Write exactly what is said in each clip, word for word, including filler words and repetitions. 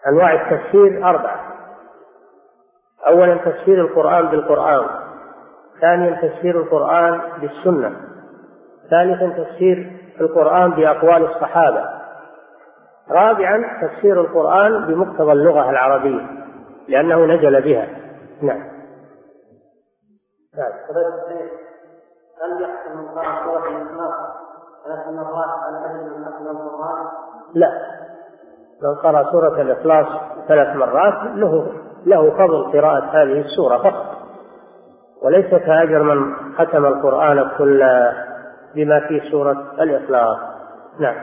أنواع التفسير أربعة: أولا تفسير القرآن بالقرآن، ثانيا تفسير القرآن بالسنة، ثالثا تفسير القرآن بأقوال الصحابة، رابعا تفسير القرآن بمقتضى اللغة العربية لأنه نزل بها. نعم. هل يحسن من قرأ سورة الإخلاص ثلاث مرات على أجل من أقل القرآن؟ لا، من قرأ سورة الإخلاص ثلاث مرات له له فضل قراءة هذه السورة فقط، وليس كأجر من ختم القرآن كله بما في سورة الإخلاص. نعم.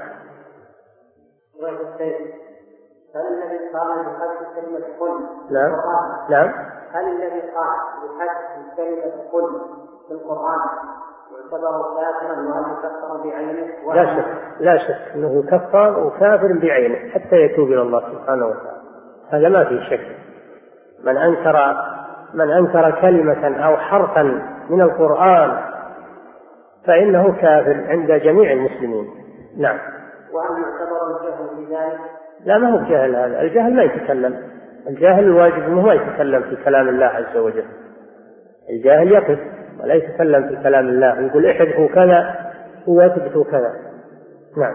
هل الذي قال بحذف كلمة قل؟ نعم. نعم. هل الذي قال بحذف كلمة قل في القرآن يعتبر كافرا وأن يكفر بعينه؟ لا شك لا شك أنه يكفر وكافر بعينه حتى يتوب إلى الله سبحانه وتعالى، هذا ما في شك. من أنكر من أنكر كلمة أو حرفا من القرآن فإنه كافر عند جميع المسلمين. نعم. وهل يعتبر الجهل في ذلك؟ لا، ما هو الجهل هذا، الجهل ما يتكلم، الجاهل الواجب أنه ما يتكلم في كلام الله عز وجل، الجاهل يقف ولا يتكلم في كلام الله ويقول احذفوا كذا ويثبتوا كذا. نعم.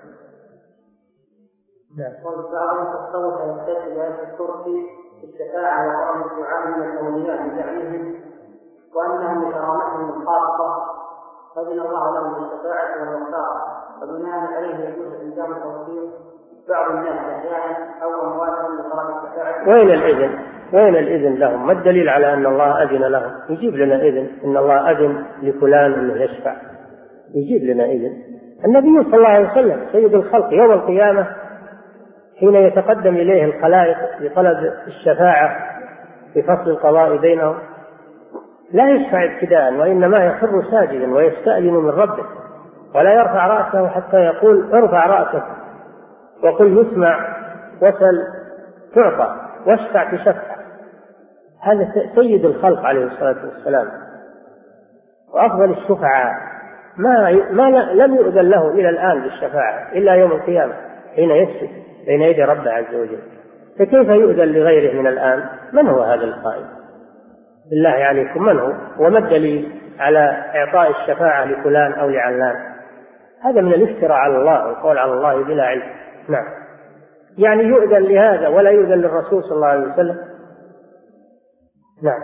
نعم. وبعضهم تصوت يستدل بآية الكرسي في الشفاعة وقام الدعاء من الأولياء بزعمهم وأنهم بكرامتهم الخاصة فإن الله لهم بالشفاعة والوقار، وبناء عليه يجوز إلزام التوفيق بعض الناس أحيانا أو أمواتا لطلب الشفاعة. وين الإذن؟ وين الإذن لهم؟ ما الدليل على أن الله أذن لهم؟ يجيب لنا إذن إن الله أذن لفلان أنه يشفع، يجيب لنا إذن. النبي صلى الله عليه وسلم سيد الخلق يوم القيامة حين يتقدم إليه الخلائق لطلب الشفاعة في فصل القضاء بينهم لا يشفع ابتداء، وإنما يخر ساجدا ويستأذن من ربه ولا يرفع رأسه حتى يقول ارفع رأسك وقل يسمع وسل تعطى واشفع تشفع. هذا سيد الخلق عليه الصلاة والسلام وأفضل الشفعاء، ما, ما لم يؤذن له إلى الآن بالشفاعة إلا يوم القيامة حين يسجد بين يدي ربه عز وجل، فكيف يؤذن لغيره من الآن؟ من هو هذا القائل؟ بالله عليكم من هو؟ وما الدليل على إعطاء الشفاعة لفلان أو لعلان؟ هذا من الافتراء على الله والقول على الله بلا علم. نعم. يعني يؤذن لهذا ولا يؤذن للرسول صلى الله عليه وسلم. نعم.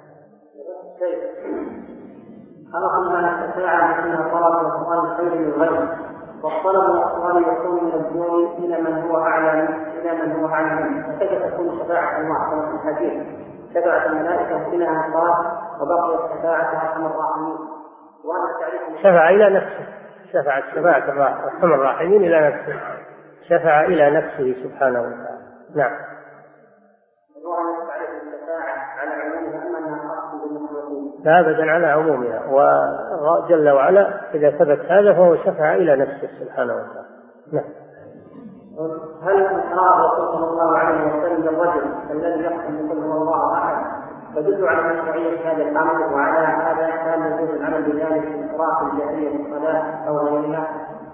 خلق من الشفاعة من طلب وسؤال خير من غيره، والطلب والسؤال يكون من الدون إلى من هو أعلى إلى من هو أعلى منه، فكيف تكون شفاعة الله كما في الحديث شفاعة الملائكة منها الصلاة وبقي الشفاعة أرحم الراحمين، وهذا التعريف شفع إلى نفسه، شفعت شفاعة أرحم الراحمين إلى نفسه، شفع إلى نفسه سبحانه وتعالى. نعم. وهذا التعريف الشفاعة على عمومها أم أنها خاصة بالمخلوقين؟ لا أبدا، على عمومها، وجل وعلا إذا ثبت هذا فهو شفع إلى نفسه سبحانه وتعالى. نعم. هل إقرار الرسول صلى الله عليه وسلم للرجل الذي يحكم بقول هو الله أحد تدل على مشروعية هذا الأمر، وعلى هذا كان يجوز العمل بذلك في الصلاة الجاهلية للصلاة أو غيرها؟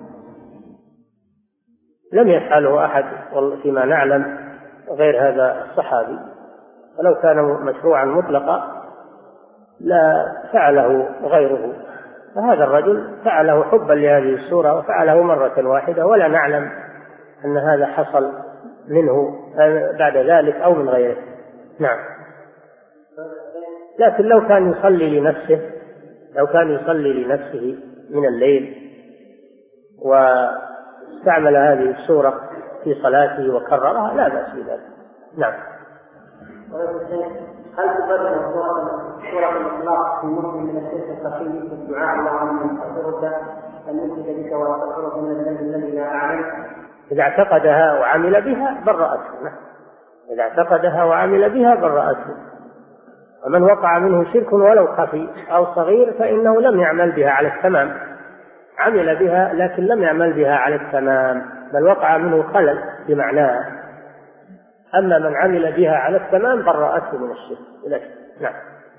لم يفعله أحد فيما نعلم غير هذا الصحابي، ولو كان مشروعا مطلقا لا فعله غيره، فهذا الرجل فعله حبا لهذه السورة وفعله مرة واحدة، ولا نعلم أن هذا حصل منه بعد ذلك أو من غيره. نعم. لكن لو كان يصلي لنفسه لو كان يصلي لنفسه من الليل واستعمل هذه السورة في صلاته وكررها لا بأس بذلك. نعم. هل تبرر سورة الإخلاص في مسلم من الشرك الخفي في الدعاء اللهم أستغفرك أن أشرك بك وأستغفرك من الذنب الذي لا أعلم؟ إذا اعتقدها وعمل بها برأته. إذا اعتقدها وعمل بها برأته. ومن وقع منه شرك ولو خفي أو صغير فإنه لم يعمل بها على التمام، عمل بها لكن لم يعمل بها على التمام، بل وقع منه خلل بمعناها. أما من عمل بها على التمام برأته من الشرك. نعم.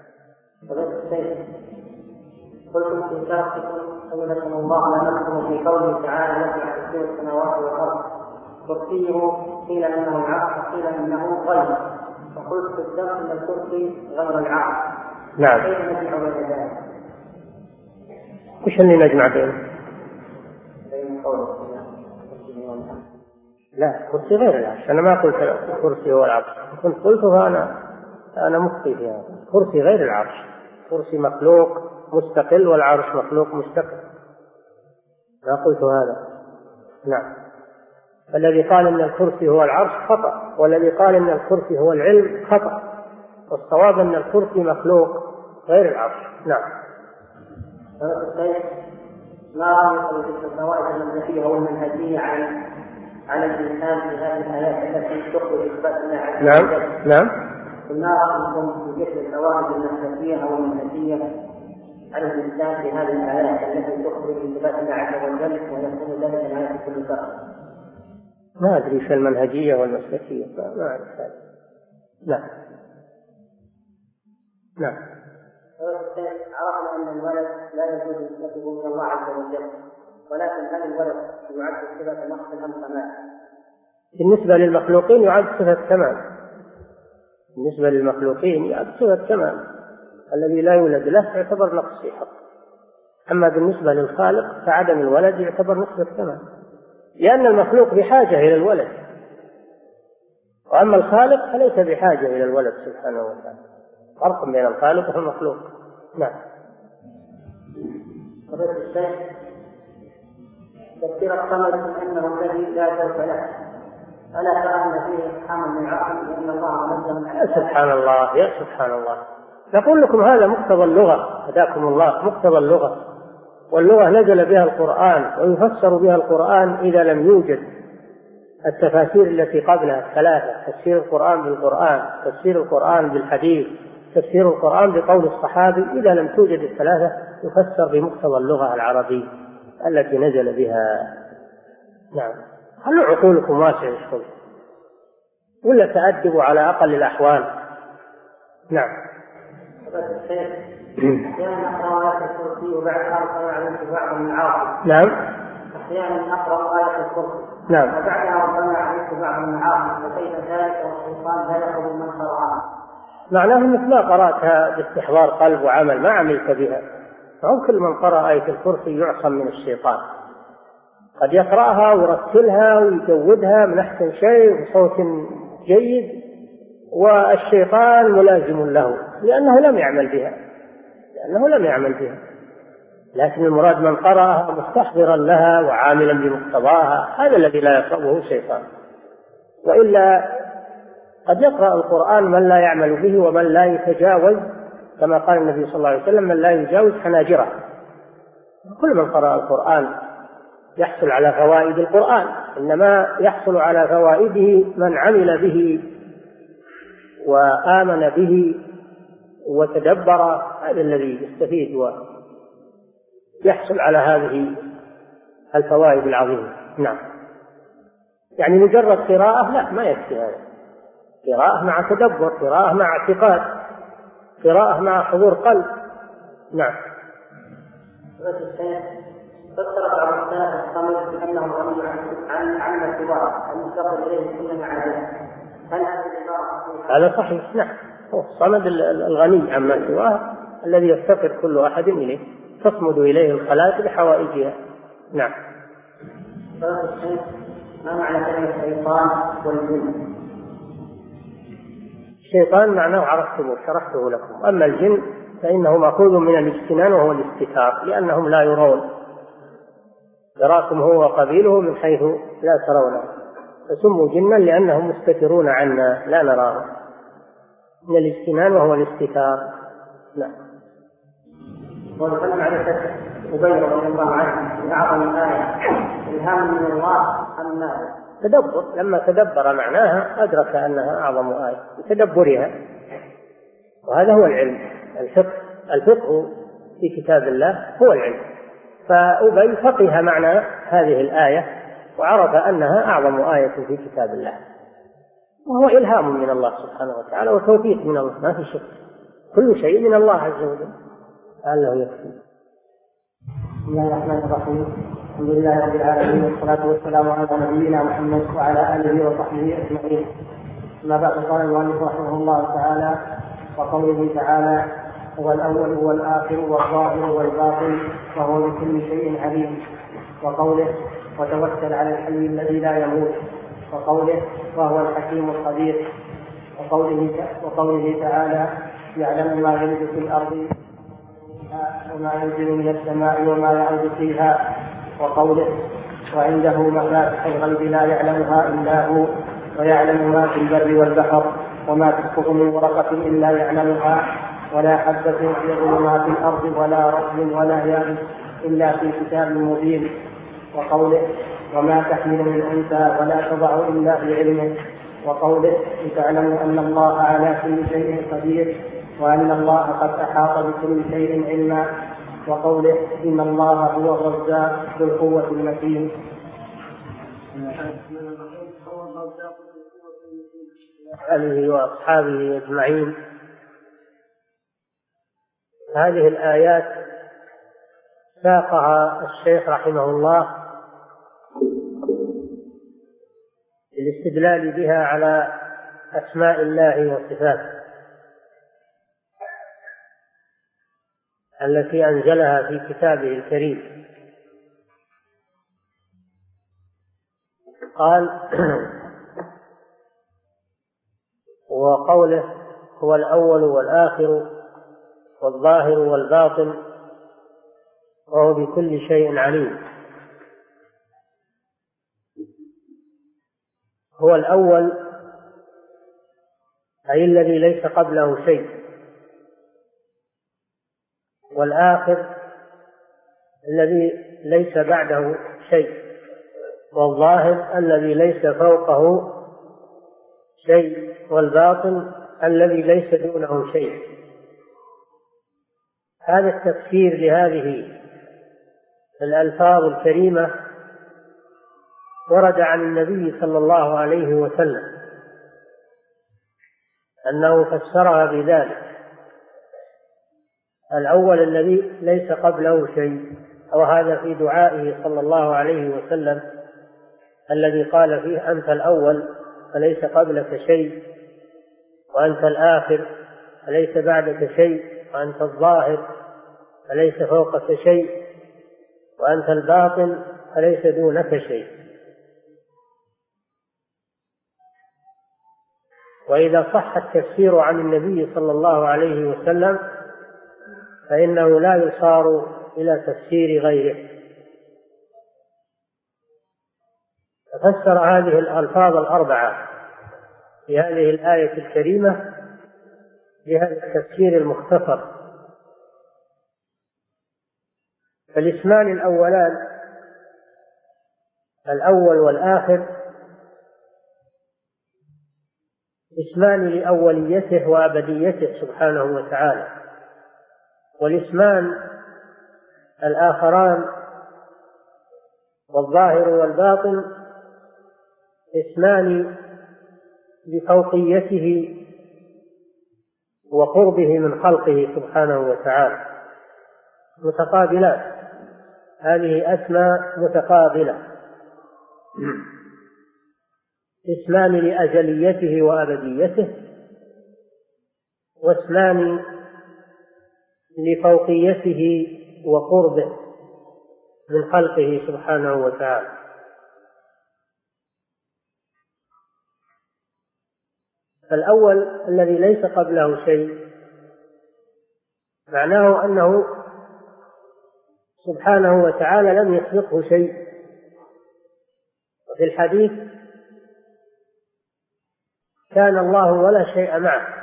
قلتم في كتابكم أولكم الله لا نذكر في قوله تعالى التي تسير السماوات والأرض، كرسيه قيل انه العرش وقيل انه غير، فقلت في الدرس ان الكرسي غير العرش. نعم. كيف نجمع بين ذلك؟ وش اللي نجمع بينه؟ بين قوله لا، كرسي غير العرش. أنا ما قلت الكرسي هو العرش، كنت قلته فأنا أنا مخطئ في هذا. كرسي غير العرش، كرسي مخلوق مستقل والعرش مخلوق مستقل، ما قلت هذا. نعم. الذي قال إن الكرسي هو العرش خطأ، والذي قال إن الكرسي هو العلم خطأ، والصواب أن الكرسي مخلوق غير العرش. نعم. ما رأيك في الفوائد المنهجية والمنهجية عن على الإنسان في هذه الآيات التي تخرج إثبات الله عز وجل؟ نعم نعم. ما رأيكم في ذكر الفوائد المنهجية والمنهجية على الإنسان في هذه الآيات التي تخرج إثبات الله عز وجل ويكون ذلك الآيات في كل شخص؟ ما أدري في المنهجية والمسلكية، ما أعرف هذا. نعم نعم. عرفنا أن الولد لا يجوز نسبته من الله عز وجل، ولكن هل الولد يعد صفة نقص أم كمال؟ بالنسبة للمخلوقين يعد صفة كمال. بالنسبة للمخلوقين يعد صفة كمال، الذي لا يولد له يعتبر نقص في حقه. أما بالنسبة للخالق فعدم الولد يعتبر نقص كمال، لأن المخلوق بحاجة إلى الولد، وأما الخالق فليس بحاجة إلى الولد سبحانه وتعالى. فرق بين الخالق والمخلوق. نعم. قضية الشيخ تفسير الصمد أنه الذي لا جوف له، ألا ترى أن فيه إفحام من العقل لأن الله منزل؟ يا سبحان الله يا سبحان الله، نقول لكم هذا مقتضى اللغة، هداكم الله، مقتضى اللغة، واللغة نزل بها القرآن ويفسر بها القرآن إذا لم يوجد التفاسير التي قبلها الثلاثة: تفسير القرآن بالقرآن، تفسير القرآن بالحديث، تفسير القرآن بقول الصحابي. إذا لم توجد الثلاثة يفسر بمقتضى اللغة العربية التي نزل بها. نعم. خلوا عقولكم واسعة شوي، ولا تأدبوا على أقل الأحوال. نعم. أحيانا أقرأ آية الكرسي وبعدها أقرأ عليه بعض من العاصي. نعم. أحيانا أقرأ آية الكرسي. نعم. وبعدها أقرأ عليه بعض من العاصي، فكيف ذلك والشيطان لا يقبل من قرأها؟ معناه أنك ما قرأتها باستحضار قلب وعمل، ما عملت بها. فهو كل من قرأ آية الكرسي يعصم من الشيطان. قد يقرأها ويرتلها ويجودها من أحسن شيء وصوت جيد، والشيطان ملازم له لأنه لم يعمل بها لأنه لم يعمل بها لكن المراد من قرأها مستحضرا لها وعاملا بمقتضاها، هذا الذي لا يقرأه الشيطان. وإلا قد يقرأ القرآن من لا يعمل به ومن لا يتجاوز، كما قال النبي صلى الله عليه وسلم: من لا يجاوز حناجره. كل من قرأ القرآن يحصل على فوائد القرآن، إنما يحصل على فوائده من عمل به وآمن به وتدبر، هذا الذي يستفيد ويحصل على هذه الفوائد العظيمة. نعم. يعني مجرد قراءة لا، ما يكفي هذا. قراءة مع تدبر، قراءة مع اعتقاد، قراءة مع حضور قلب. نعم. فسر بعض السلف الصمد بأنه غني عن عن سواه المنتقل إليه كل ما عداه. هل هذه العبارة هذا صحيح؟ نعم. هو الصمد الغني عما سواه الذي يفتقر كل أحد إليه، تصمد إليه الخلائق بحوائجها. نعم. ما معنى كلمة الشيطان والجن؟ الشيطان معناه عرفتم وشرحته لكم، أما الجن فإنه مأخوذ من الاجتنان وهو الاستتار، لأنهم لا يرون، يراكم هو وقبيله من حيث لا ترونه، فسموا جنا لأنهم مستترون عنا لا نراهم، من الاجتنان وهو الاستتار. نعم. والكلام على فتح أبي رضي الله عنه في أعظم آية: إلهام من الله أم ماذا؟ تدبر، لما تدبر معناها أدرك أنها أعظم آية بتدبرها، وهذا هو العلم. الفقه الفقه في كتاب الله هو العلم، فأبي فقه معنى هذه الآية وعرف أنها أعظم آية في كتاب الله، وهو إلهام من الله سبحانه وتعالى وتوفيق من الله، ما في شك، كل شيء من الله عز وجل، لعله يكفي. بسم الله الرحمن الرحيم. الحمد لله رب العالمين والصلاة والسلام على نبينا محمد وعلى آله وصحبه أجمعين. أما بعد، قال المؤلف رحمه الله تعالى: وقوله تعالى: هو الأول والآخر والظاهر والباطن وهو بكل شيء عليم. وقوله: وتوكل على الحي الذي لا يموت. وقوله: وهو الحكيم الخبير. وقوله, وقوله تعالى: يعلم ما يلج في الأرض وما ينزل من السماء وما يعرج فيها. وقوله: وعنده مفاتح الغيب لا يعلمها إلا هو ويعلم ما في البر والبحر وما تسقط من ورقة إلا يعلمها ولا حبة في ظلمات الأرض ولا رطب ولا يابس إلا في كتاب مبين. وقوله: وما تحمل من أنثى ولا تضع إلا بعلمه. وقوله: لتعلموا أن الله على كل شيء قدير وأن الله قد أحاط بكل شيء علما. وقوله: إن الله هو الرزاق ذو القوة المتين. آله وأصحابه أجمعين. هذه الآيات ساقها الشيخ رحمه الله للاستدلال بها على أسماء الله وصفاته التي أنزلها في كتابه الكريم. قال: وقوله: هو الأول والآخر والظاهر والباطن وهو بكل شيء عليم. هو الأول أي الذي ليس قبله شيء، والآخر الذي ليس بعده شيء، والظاهر الذي ليس فوقه شيء، والباطن الذي ليس دونه شيء. هذا التفسير لهذه الألفاظ الكريمة ورد عن النبي صلى الله عليه وسلم أنه فسرها بذلك: الأول الذي ليس قبله شيء، وهذا في دعائه صلى الله عليه وسلم الذي قال فيه: أنت الأول فليس قبلك شيء، وأنت الآخر فليس بعدك شيء، وأنت الظاهر فليس فوقك شيء، وأنت الباطن فليس دونك شيء. وإذا صح التفسير عن النبي صلى الله عليه وسلم فإنه لا يصار إلى تفسير غيره. ففسر هذه الألفاظ الأربعة في هذه الآية الكريمة بهذا التفسير المختصر. فالاسمان الأولان الأول والآخر اسمان لأوليته وأبديته سبحانه وتعالى، والاسمان الآخران والظاهر والباطن اسمان لفوقيته وقربه من خلقه سبحانه وتعالى، متقابلات. هذه أسماء متقابلة، اسمان لأجليته وأبديته، واسمان لفوقيته وقربه من خلقه سبحانه وتعالى. الأول الذي ليس قبله شيء معناه أنه سبحانه وتعالى لم يسبقه شيء. وفي الحديث: كان الله ولا شيء معه.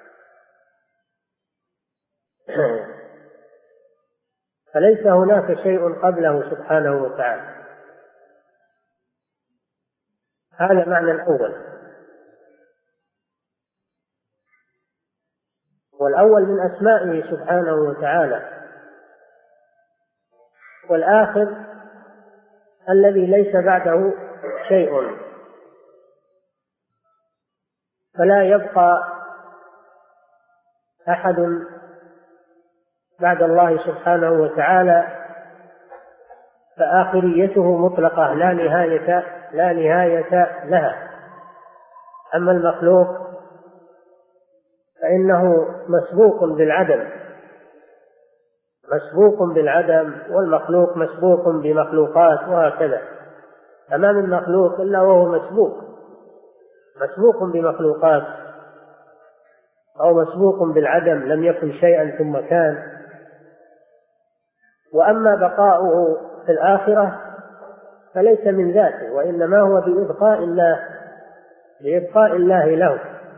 فليس هناك شيء قبله سبحانه وتعالى. هذا معنى الأول. والأول من أسمائه سبحانه وتعالى. والآخر الذي ليس بعده شيء، فلا يبقى أحد بعد الله سبحانه وتعالى فآخريته مطلقة لا نهاية لا نهاية لها. أما المخلوق فإنه مسبوق بالعدم مسبوق بالعدم والمخلوق مسبوق بمخلوقات، وهكذا. فما من مخلوق إلا وهو مسبوق مسبوق بمخلوقات، أو مسبوق بالعدم، لم يكن شيئا ثم كان. وأما بقاؤه في الآخرة فليس من ذاته، وإنما هو بإبقاء الله بإبقاء الله له،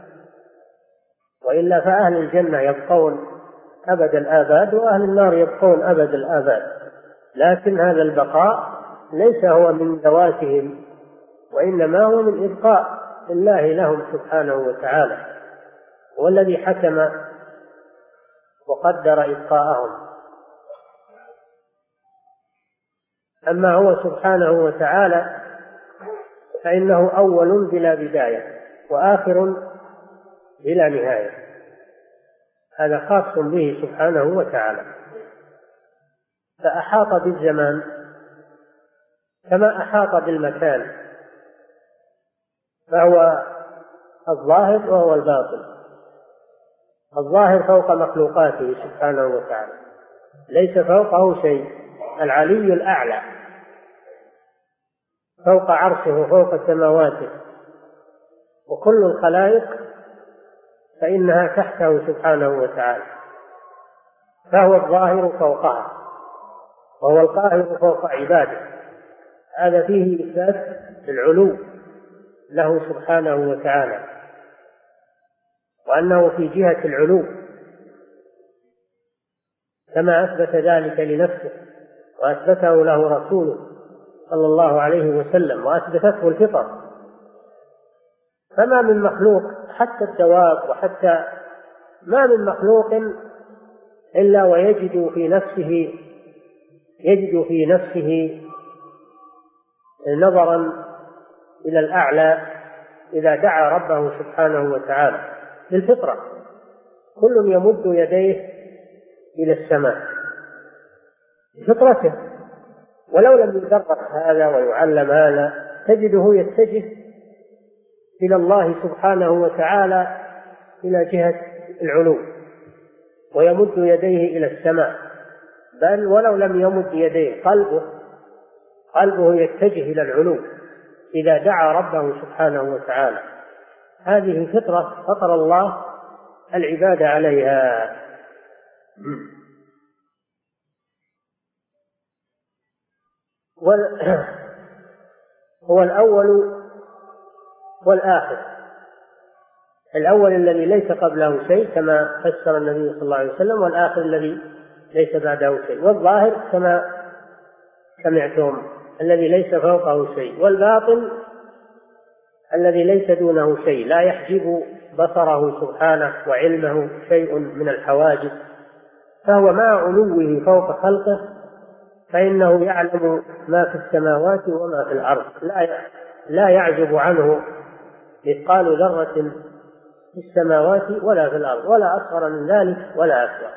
وإلا فأهل الجنة يبقون أبد الآباد وأهل النار يبقون أبد الآباد، لكن هذا البقاء ليس هو من ذواتهم، وإنما هو من إبقاء الله لهم سبحانه وتعالى، هو الذي حكم وقدر إبقاءهم. أما هو سبحانه وتعالى فإنه أول بلا بداية وآخر بلا نهاية، هذا خاص به سبحانه وتعالى. فأحاط بالزمان كما أحاط بالمكان، فهو الظاهر وهو الباطن. الظاهر فوق مخلوقاته سبحانه وتعالى، ليس فوقه شيء، العلي الأعلى فوق عرشه وفوق سماواته، وكل الخلائق فإنها تحته سبحانه وتعالى، فهو الظاهر فوقها وهو القاهر فوق عباده. هذا فيه إثبات العلو له سبحانه وتعالى، وأنه في جهة العلو كما أثبت ذلك لنفسه وأثبته له رسوله صلى الله عليه وسلم، وأثبتته الفطر. فما من مخلوق حتى الدواب وحتى ما من مخلوق إلا ويجد في نفسه يجد في نفسه نظرا إلى الأعلى إذا دعا ربه سبحانه وتعالى بالفطرة. كل يمد يديه إلى السماء بفطرته، ولو لم يدرس هذا ويعلم هذا تجده يتجه إلى الله سبحانه وتعالى إلى جهة العلو ويمد يديه إلى السماء، بل ولو لم يمد يديه قلبه قلبه يتجه إلى العلو إذا دعا ربه سبحانه وتعالى. هذه فطرة فطر الله العباد عليها. هو الأول والآخر، الأول الذي ليس قبله شيء كما فسر النبي صلى الله عليه وسلم، والآخر الذي ليس بعده شيء، والظاهر كما سمعتم الذي ليس فوقه شيء، والباطن الذي ليس دونه شيء لا يحجب بصره سبحانه وعلمه شيء من الحواجز، فهو مع علوه فوق خلقه فإنه يعلم ما في السماوات وما في الأرض، لا يعجب عنه مثقال ذرة في السماوات ولا في الأرض، ولا أصغر من ذلك ولا أكبر.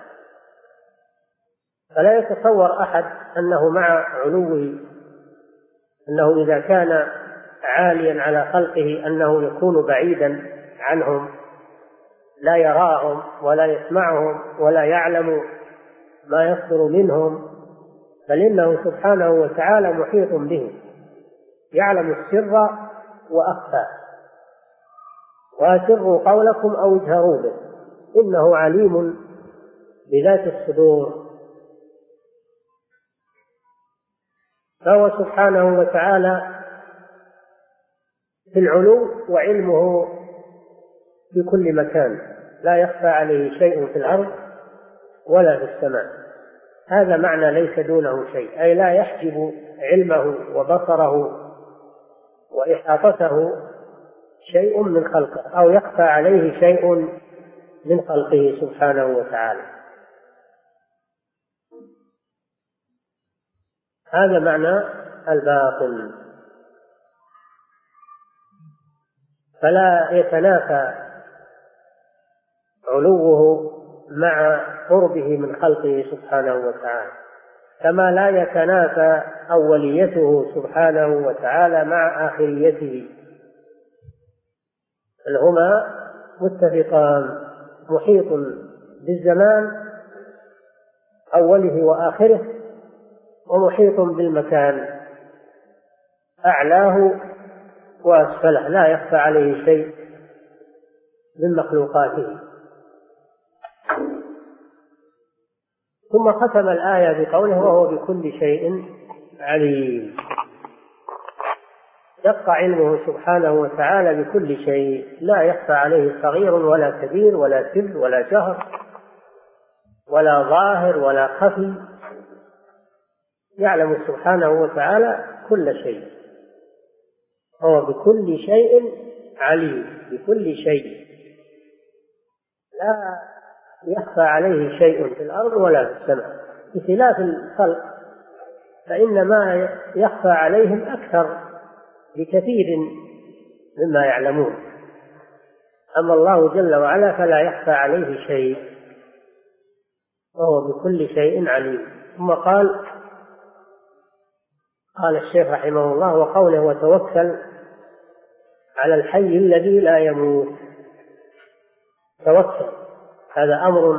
فلا يتصور أحد أنه مع علوه أنه إذا كان عاليا على خلقه أنه يكون بعيدا عنهم، لا يراهم ولا يسمعهم ولا يعلم ما يصدر منهم، بل إنه سبحانه وتعالى محيط بهم، يعلم السر وأخفى. وأسروا قولكم أو اجهروا به إنه عليم بذات الصدور. فهو سبحانه وتعالى في العلو وعلمه في كل مكان، لا يخفى عليه شيء في الأرض ولا في السماء. هذا معنى ليس دونه شيء، أي لا يحجب علمه وبصره وإحاطته شيء من خلقه، أو يخفى عليه شيء من خلقه سبحانه وتعالى. هذا معنى الباطن. فلا يتنافى علوه مع قربه من خلقه سبحانه وتعالى، كما لا يتنافى أوليته سبحانه وتعالى مع آخريته، بل هما متفقان، محيط بالزمان أوله وآخره، ومحيط بالمكان أعلاه وأسفله، لا يخفى عليه شيء من مخلوقاته. ثم ختم الآية بقوله وهو بكل شيء عليم. دق علمه سبحانه وتعالى بكل شيء، لا يخفى عليه صغير ولا كبير ولا سر ولا جهر ولا ظاهر ولا خفي، يعلم سبحانه وتعالى كل شيء، هو بكل شيء عليم، بكل شيء لا يخفى عليه شيء في الأرض ولا في السماء، بخلاف الخلق فإن ما يخفى عليهم أكثر بكثير مما يعلمون، أما الله جل وعلا فلا يخفى عليه شيء، وهو بكل شيء عليم. ثم قال قال الشيخ رحمه الله وقوله وتوكل على الحي الذي لا يموت. توكل هذا أمر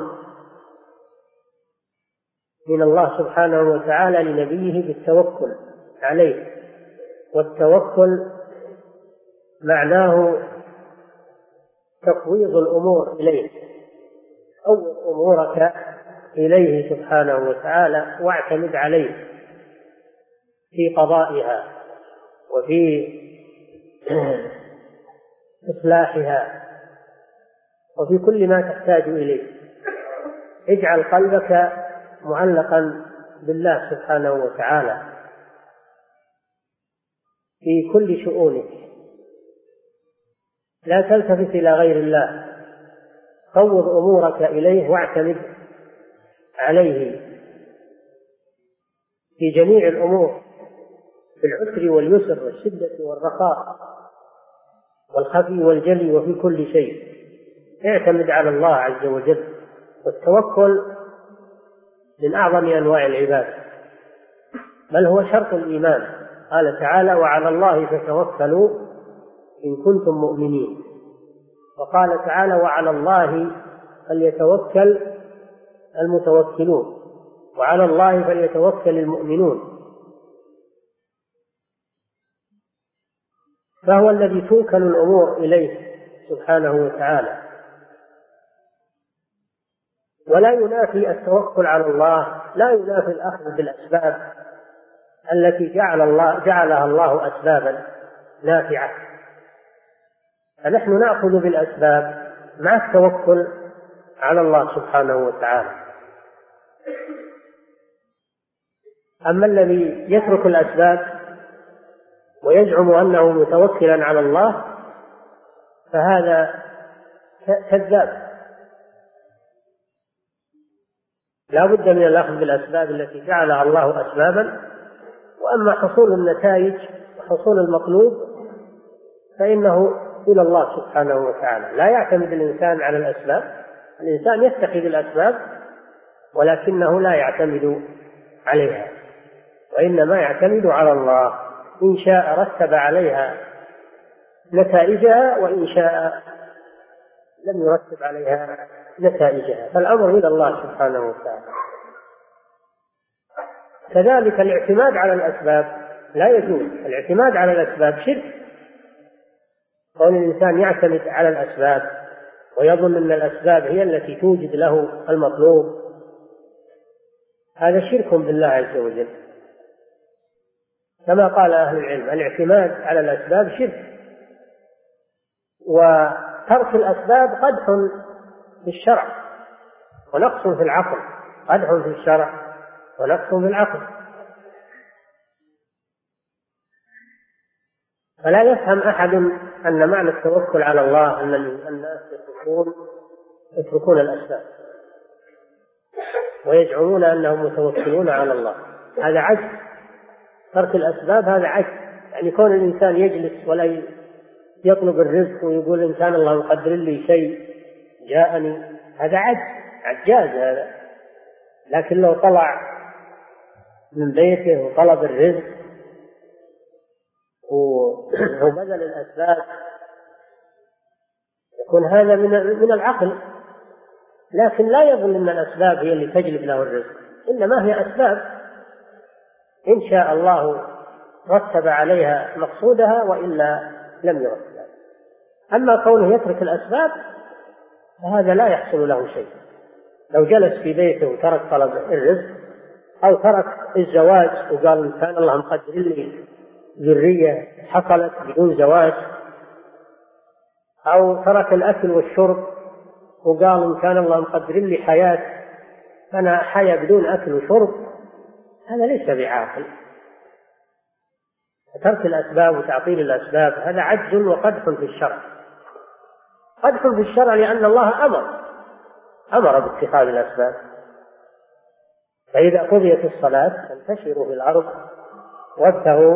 من الله سبحانه وتعالى لنبيه بالتوكل عليه، والتوكل معناه تفويض الأمور إليه، فوض أمورك إليه سبحانه وتعالى واعتمد عليه في قضائها وفي إصلاحها وفي كل ما تحتاج إليه. اجعل قلبك معلقا بالله سبحانه وتعالى في كل شؤونك، لا تلتفت إلى غير الله، فوض أمورك إليه واعتمد عليه في جميع الأمور، في العسر واليسر والشدة والرخاء والخفي والجلي وفي كل شيء، اعتمد على الله عز وجل. والتوكل من أعظم أنواع العبادة، بل هو شرط الإيمان. قال تعالى وعلى الله فتوكلوا إن كنتم مؤمنين، وقال تعالى وعلى الله فليتوكل المتوكلون، وعلى الله فليتوكل المؤمنون. فهو الذي توكل الأمور إليه سبحانه وتعالى، ولا ينافي التوكل على الله، لا ينافي الأخذ بالأسباب التي جعل الله جعلها الله أسبابا نافعة، فنحن نأخذ بالأسباب مع التوكل على الله سبحانه وتعالى. أما الذي يترك الأسباب ويزعم أنه متوكلا على الله فهذا كذاب، لا بد من الأخذ بالأسباب التي جعلها الله أسبابا، وأما حصول النتائج وحصول المطلوب فإنه إلى الله سبحانه وتعالى. لا يعتمد الإنسان على الأسباب، الإنسان يتخذ الأسباب ولكنه لا يعتمد عليها، وإنما يعتمد على الله، إن شاء رتب عليها نتائجها وإن شاء لم يرتب عليها نتائجها، فالأمر إلى الله سبحانه وتعالى. كذلك الاعتماد على الأسباب لا يجوز، الاعتماد على الأسباب شرك، كون الإنسان يعتمد على الأسباب ويظن أن الأسباب هي التي توجد له المطلوب، هذا شرك بالله عز وجل، كما قال أهل العلم الاعتماد على الأسباب شرك، وترك الأسباب قدح في الشرع ونقص في العقل، قدح في الشرع ونقص في العقل. فلا يفهم أحد أن معنى التوكل على الله أن الناس يتركون يتركون الأسباب ويزعمون أنهم متوكلون على الله، هذا عجز. ترك الأسباب هذا عجز، يعني كون الإنسان يجلس ولا يطلب الرزق ويقول إن كان الله يقدر لي شيء جاءني، هذا عجز، عجاز هذا. لكن لو طلع من بيته وطلب الرزق وبذل الأسباب، يكون هذا من العقل. لكن لا يظن أن الأسباب هي اللي تجلب له الرزق، إنما هي أسباب إن شاء الله رتب عليها مقصودها وإلا لم يرتب. أما كونه يترك الأسباب فهذا لا يحصل له شيء. لو جلس في بيته وترك طلب الرزق، أو ترك الزواج وقال كان الله مقدر لي ذرية حصلت بدون زواج، أو ترك الأكل والشرب وقال إن كان الله مقدر لي حياة فأنا حيا بدون أكل وشرب، هذا ليس بعاقل. ترك الأسباب وتعطيل الأسباب هذا عجز وقدح في الشرع، قدح في الشرع، لأن الله أمر أمر باتخاذ الأسباب. فإذا قضيت الصلاة فانتشروا في الأرض وابتغوا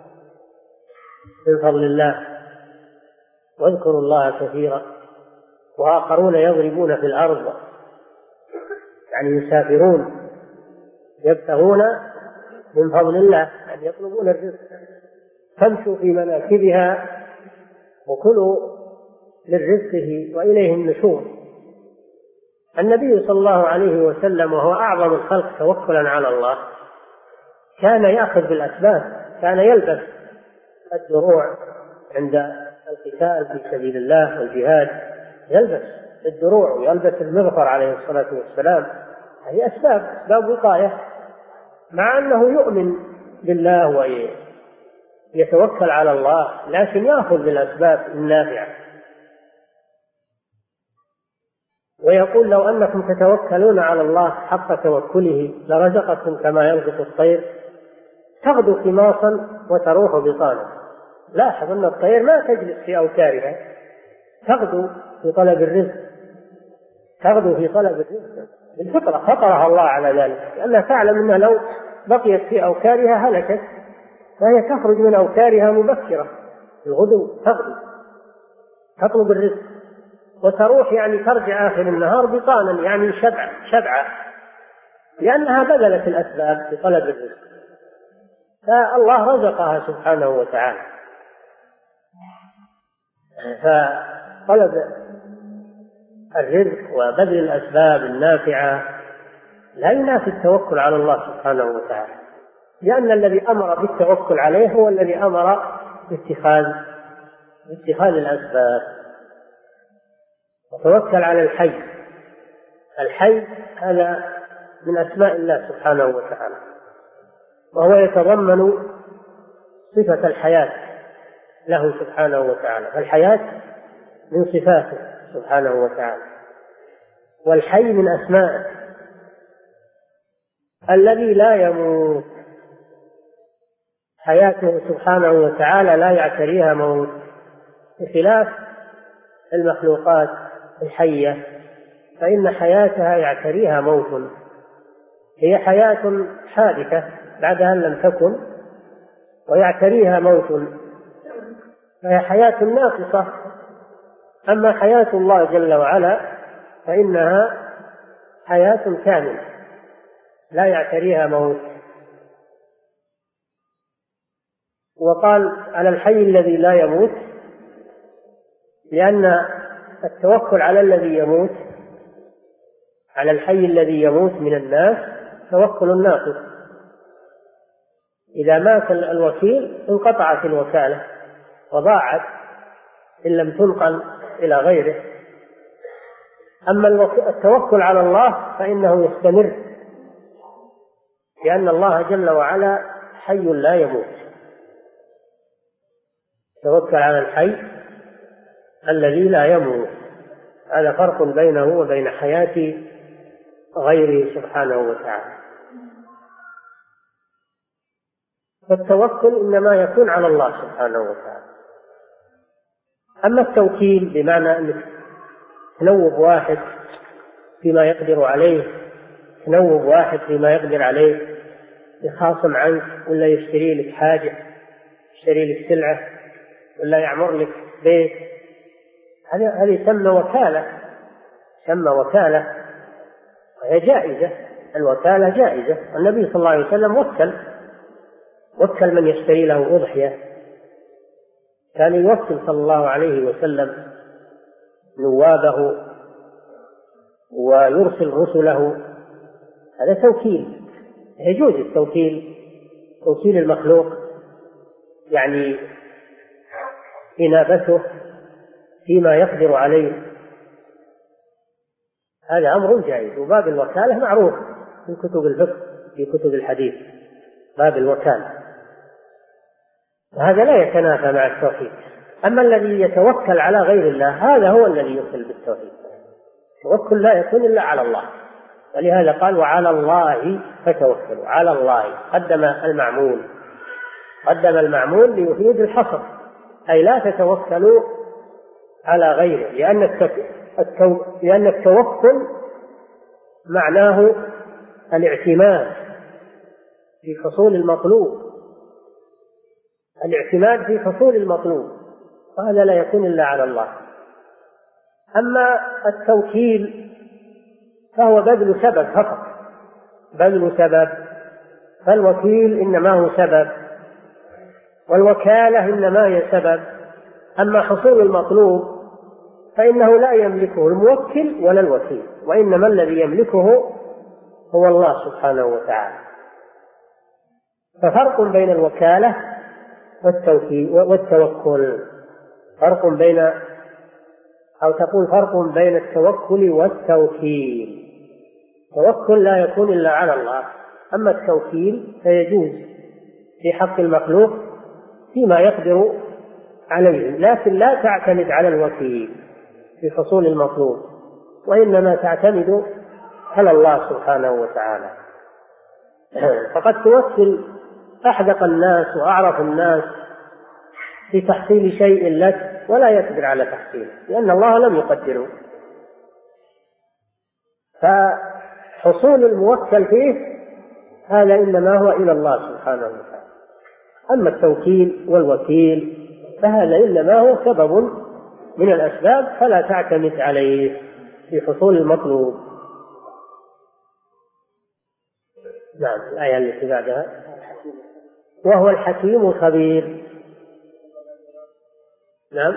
من فضل الله واذكروا الله كثيرا، وآخرون يضربون في الأرض يعني يسافرون يبتغون من فضل الله، يعني يطلبون الرزق. فامشوا في مناكبها وكلوا من رزقه وإليه النشور. النبي صلى الله عليه وسلم وهو أعظم الخلق توكلا على الله كان يأخذ بالأسباب، كان يلبس الدروع عند القتال في سبيل الله والجهاد، يلبس الدروع ويلبس المغفر عليه الصلاة والسلام، هذه أسباب أسباب وقاية، مع أنه يؤمن بالله ويتوكل على الله، لكن يأخذ بالأسباب النافعة. ويقول لو أنكم تتوكلون على الله حق توكله لرزقكم كما يرزق الطير تغدو خماصا وتروح بطانا. لاحظ أن الطير ما تجلس في أوتارها، تغدو في طلب الرزق، تغدو في طلب الرزق بالفطرة، فطرها الله على ذلك، لأنها تعلم أنها لو بقيت في أوتارها هلكت، فهي تخرج من أوتارها مبكرة الغدو، تغدو تطلب الرزق، وتروح يعني ترجع آخر النهار بطانا يعني شبع شبعة، لأنها بذلت الأسباب في طلب الرزق، فالله رزقها سبحانه وتعالى. فطلب الرزق وبذل الأسباب النافعة لا ينافي التوكل على الله سبحانه وتعالى، لأن الذي أمر بالتوكل عليه هو الذي أمر باتخاذ باتخاذ الأسباب. وتوكل على الحي، الحي هذا من أسماء الله سبحانه وتعالى، وهو يتضمن صفة الحياة له سبحانه وتعالى، فالحياة من صفاته سبحانه وتعالى، والحي من أسمائه، الذي لا يموت، حياته سبحانه وتعالى لا يعتريها موت، بخلاف المخلوقات الحية فإن حياتها يعتريها موت، هي حياة حادثة بعد أن لم تكن ويعتريها موت، فهي حياة ناقصة. أما حياة الله جل وعلا فإنها حياة كاملة لا يعتريها موت. وقال على الحي الذي لا يموت، لأن التوكل على الذي يموت، على الحي الذي يموت من الناس توكل ناقص، إذا مات الوكيل انقطعت الوكالة وضاعت إن لم تنقل إلى غيره. أما التوكل على الله فإنه يستمر، لأن الله جل وعلا حي لا يموت. توكل على الحي الذي لا يموت، هذا فرق بينه وبين حياة غيره سبحانه وتعالى. فالتوكل إنما يكون على الله سبحانه وتعالى. أما التوكيل بمعنى أنك تنوب واحد فيما يقدر عليه، تنوب واحد فيما يقدر عليه، يخاصم عنك ولا يشتري لك حاجة، يشتري لك سلعة ولا يعمر لك بيت، هذه هذه تسمى وكالة، تسمى وكالة وهي جائزة الوكالة جائزة. النبي صلى الله عليه وسلم وكل وكل من يشتري له أضحية، كان يوكل صلى الله عليه وسلم نوابه ويرسل رسله، هذا توكيل، يجوز التوكيل، توكيل المخلوق يعني إنابته فيما يقدر عليه، هذا أمر جائز. وباب الوكالة معروف في كتب الفقه، في كتب الحديث، باب الوكالة، وهذا لا يتنافى مع التوحيد. أما الذي يتوكل على غير الله هذا هو الذي يخل بالتوحيد، التوكل لا يكون إلا على الله، ولهذا قال وعلى الله فتوكلوا. على الله قدم المعمول، قدم المعمول ليفيد الحصر، أي لا تتوكلوا على غيره، لأن التو... لأن التوكل معناه الاعتماد في حصول المطلوب، الاعتماد في حصول المطلوب، وهذا لا يكون إلا على الله. أما التوكيل فهو بذل سبب فقط، بذل سبب، فالوكيل إنما هو سبب، والوكالة إنما هي سبب. أما حصول المطلوب فإنه لا يملكه الموكل ولا الوكيل، وإنما الذي يملكه هو الله سبحانه وتعالى. ففرق بين الوكالة والتوكيل والتوكل، فرق بين، أو تقول فرق بين التوكل والتوكيل. التوكل لا يكون إلا على الله، أما التوكيل فيجوز في حق المخلوق فيما يقدر عليه، لكن لا تعتمد على الوكيل في حصول المطلوب، وإنما تعتمد على الله سبحانه وتعالى. فقد توكل أحدق الناس وأعرف الناس في تحصيل شيء لك ولا يقدر على تحصيله، لأن الله لم يقدره، فحصول الموكل فيه هذا إنما هو إلى الله سبحانه وتعالى. أما التوكيل والوكيل فهذا إنما هو سبب من الأسباب، فلا تعتمد عليه في حصول المطلوب. نعم، الآية التي بعدها وهو الحكيم الخبير. نعم،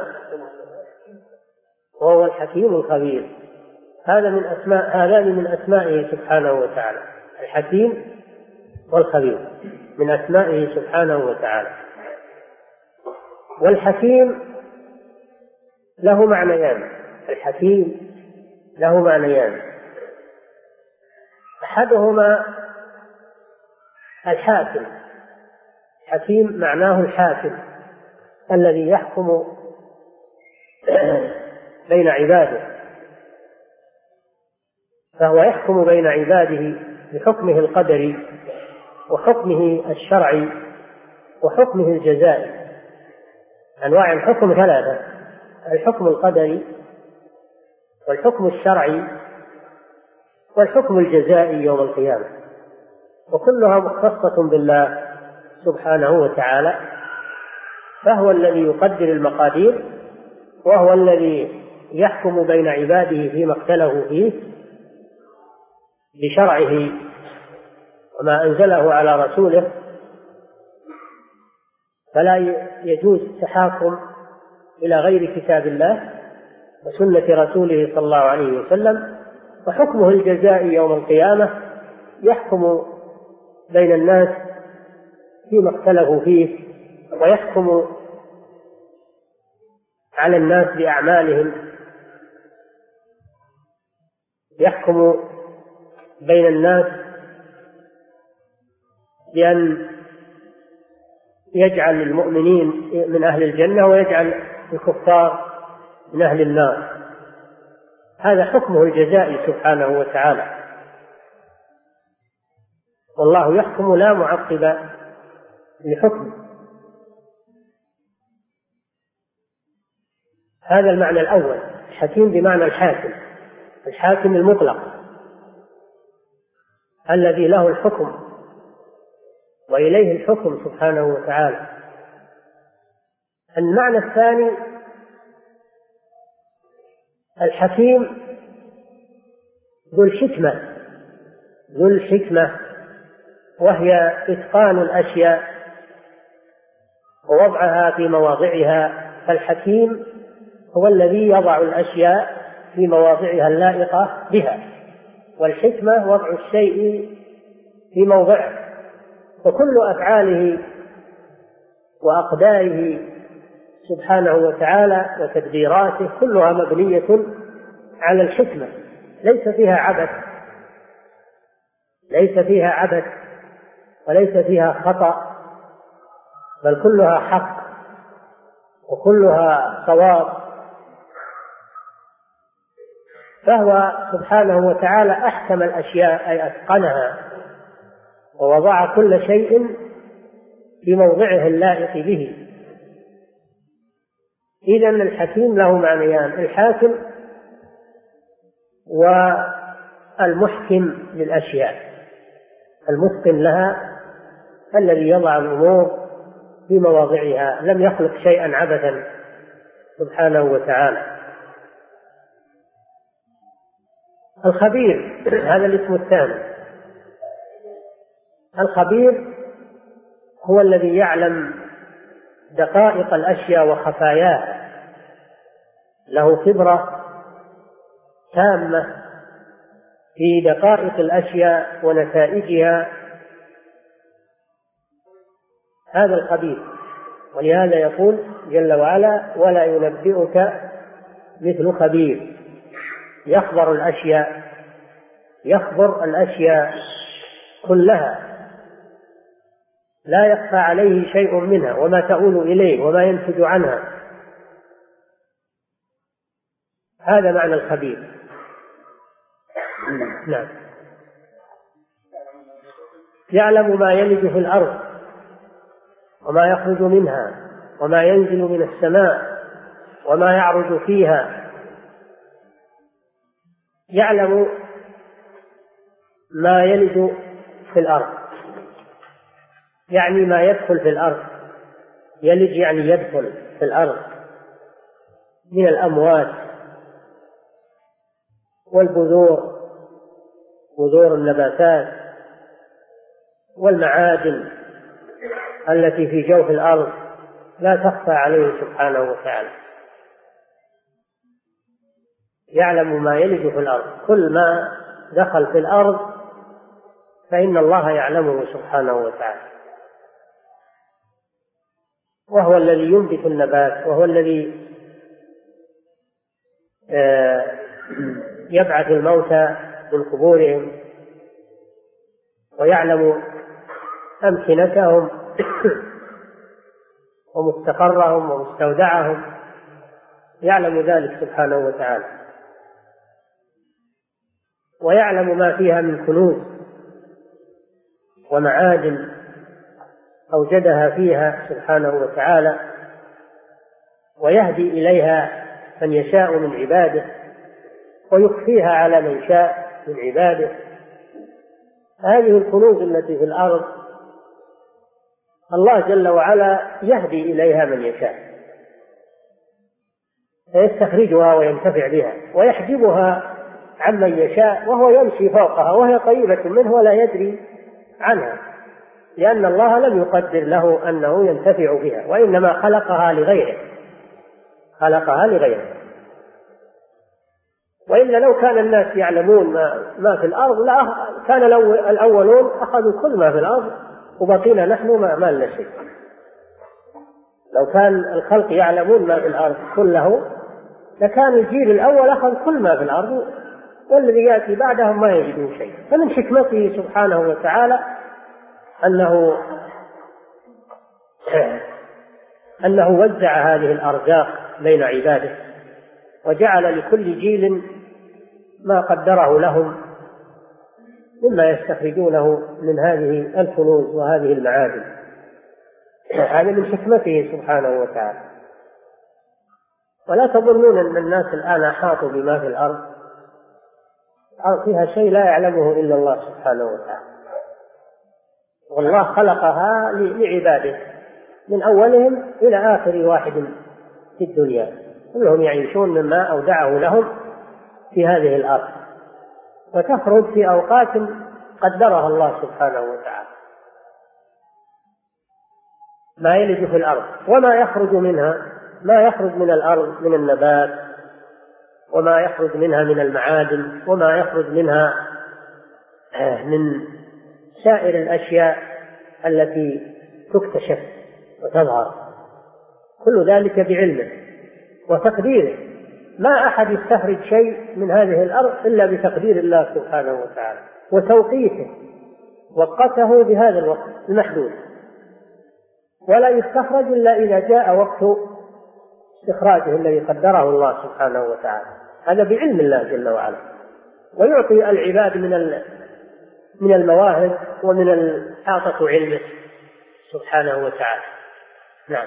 وهو الحكيم الخبير، هذا من أسماء، هذان من أسمائه سبحانه وتعالى، الحكيم والخبير من أسمائه سبحانه وتعالى. والحكيم له معنيان، الحكيم له معنيان، أحدهما الحاكم، حكيم معناه الحاكم الذي يحكم بين عباده، فهو يحكم بين عباده بحكمه القدري وحكمه الشرعي وحكمه الجزائي. أنواع الحكم ثلاثة: الحكم القدري والحكم الشرعي والحكم الجزائي يوم القيامة، وكلها مختصة بالله سبحانه وتعالى، فهو الذي يقدر المقادير، وهو الذي يحكم بين عباده فيما اختلفوا فيه بشرعه وما أنزله على رسوله، فلا يجوز التحاكم إلى غير كتاب الله وسنة رسوله صلى الله عليه وسلم. وحكمه الجزائي يوم القيامة يحكم بين الناس فيما اختلفوا فيه، ويحكم على الناس بأعمالهم، يحكم بين الناس بأن يجعل المؤمنين من أهل الجنة ويجعل الكفار من أهل النار. هذا حكمه الجزائي سبحانه وتعالى، والله يحكم لا معقب لحكمه. هذا المعنى الأول، الحكيم بمعنى الحاكم، الحاكم المطلق الذي له الحكم وإليه الحكم سبحانه وتعالى. المعنى الثاني الحكيم ذو الحكمة، ذو الحكمة، وهي إتقان الأشياء ووضعها في مواضعها. فالحكيم هو الذي يضع الأشياء في مواضعها اللائقة بها، والحكمة وضع الشيء في موضعه. وكل أفعاله وأقداره سبحانه وتعالى وتدبيراته كلها مبنية على الحكمة، ليس فيها عبث، ليس فيها عبث وليس فيها خطأ، بل كلها حق وكلها صواب. فهو سبحانه وتعالى أحكم الأشياء، أي أتقنها ووضع كل شيء في موضعه اللائق به. إذن الحكيم له معنيان: الحاكم والمحكم للأشياء، المتقن لها الذي يضع الأمور في مواضعها، لم يخلق شيئا عبثا سبحانه وتعالى. الخبير هذا الاسم الثاني. الخبير هو الذي يعلم دقائق الأشياء وخفاياها، له خبرة تامة في دقائق الأشياء ونتائجها، هذا الخبير. ولهذا يقول جل وعلا: ولا ينبئك مثل خبير. يخبر الأشياء، يخبر الأشياء كلها، لا يخفى عليه شيء منها وما تؤول إليه وما ينتج عنها. هذا معنى الخبير. نعم. يعلم ما يلج في الأرض وما يخرج منها وما ينزل من السماء وما يعرج فيها. يعلم ما يلج في الأرض، يعني ما يدخل في الأرض. يلج يعني يدخل في الأرض من الأموات والبذور، بذور النباتات، والمعادن التي في جوف الأرض لا تخفى عليه سبحانه وتعالى. يعلم ما يلج في الأرض، كل ما دخل في الأرض فإن الله يعلمه سبحانه وتعالى. وهو الذي ينبت النبات، وهو الذي يبعث الموتى من قبورهم، ويعلم أمكنتهم ومستقرهم ومستودعهم، يعلم ذلك سبحانه وتعالى. ويعلم ما فيها من كنوز ومعادن أوجدها فيها سبحانه وتعالى، ويهدي إليها من يشاء من عباده ويخفيها على من شاء من عباده. هذه الكنوز التي في الأرض الله جل وعلا يهدي إليها من يشاء، فيستخرجها وينتفع بها، ويحجبها عمن يشاء وهو يمشي فوقها وهي قريبة منه ولا يدري عنها، لأن الله لم يقدر له أنه ينتفع بها، وإنما خلقها لغيره، خلقها لغيره. وإلا لو كان الناس يعلمون ما, ما في الأرض لا كان الأولون أخذوا كل ما في الأرض وبقينا نحن ما, ما لنا شيء. لو كان الخلق يعلمون ما في الأرض كله لكان الجيل الأول أخذ كل ما في الأرض، والذي يأتي بعدهم ما يجدون شيء. فمن حكمته سبحانه وتعالى أنه أنه وزع هذه الأرزاق بين عباده، وجعل لكل جيل ما قدره لهم مما يستخرجونه من هذه الكنوز وهذه المعادن. هذا من حكمته سبحانه وتعالى. ولا تظنون أن الناس الآن أحاطوا بما في الأرض، الأرض فيها شيء لا يعلمه إلا الله سبحانه وتعالى، والله خلقها لعباده من أولهم إلى آخر واحد في الدنيا، كلهم يعيشون مما أودعه لهم في هذه الأرض، وتخرج في أوقات قدرها الله سبحانه وتعالى، ما يلج في الأرض وما يخرج منها، ما يخرج من الأرض من النبات، وما يخرج منها من المعادن، وما يخرج منها من سائر الأشياء التي تكتشف وتظهر، كل ذلك بعلمه وتقديره. ما أحد يستخرج شيء من هذه الأرض إلا بتقدير الله سبحانه وتعالى وتوقيته، وقته بهذا الوقت المحدود، ولا يستخرج إلا إذا جاء وقت استخراجه الذي قدره الله سبحانه وتعالى. هذا بعلم الله جل وعلا. ويعطي العباد من من المواهب ومن إحاطة علمه سبحانه وتعالى. نعم.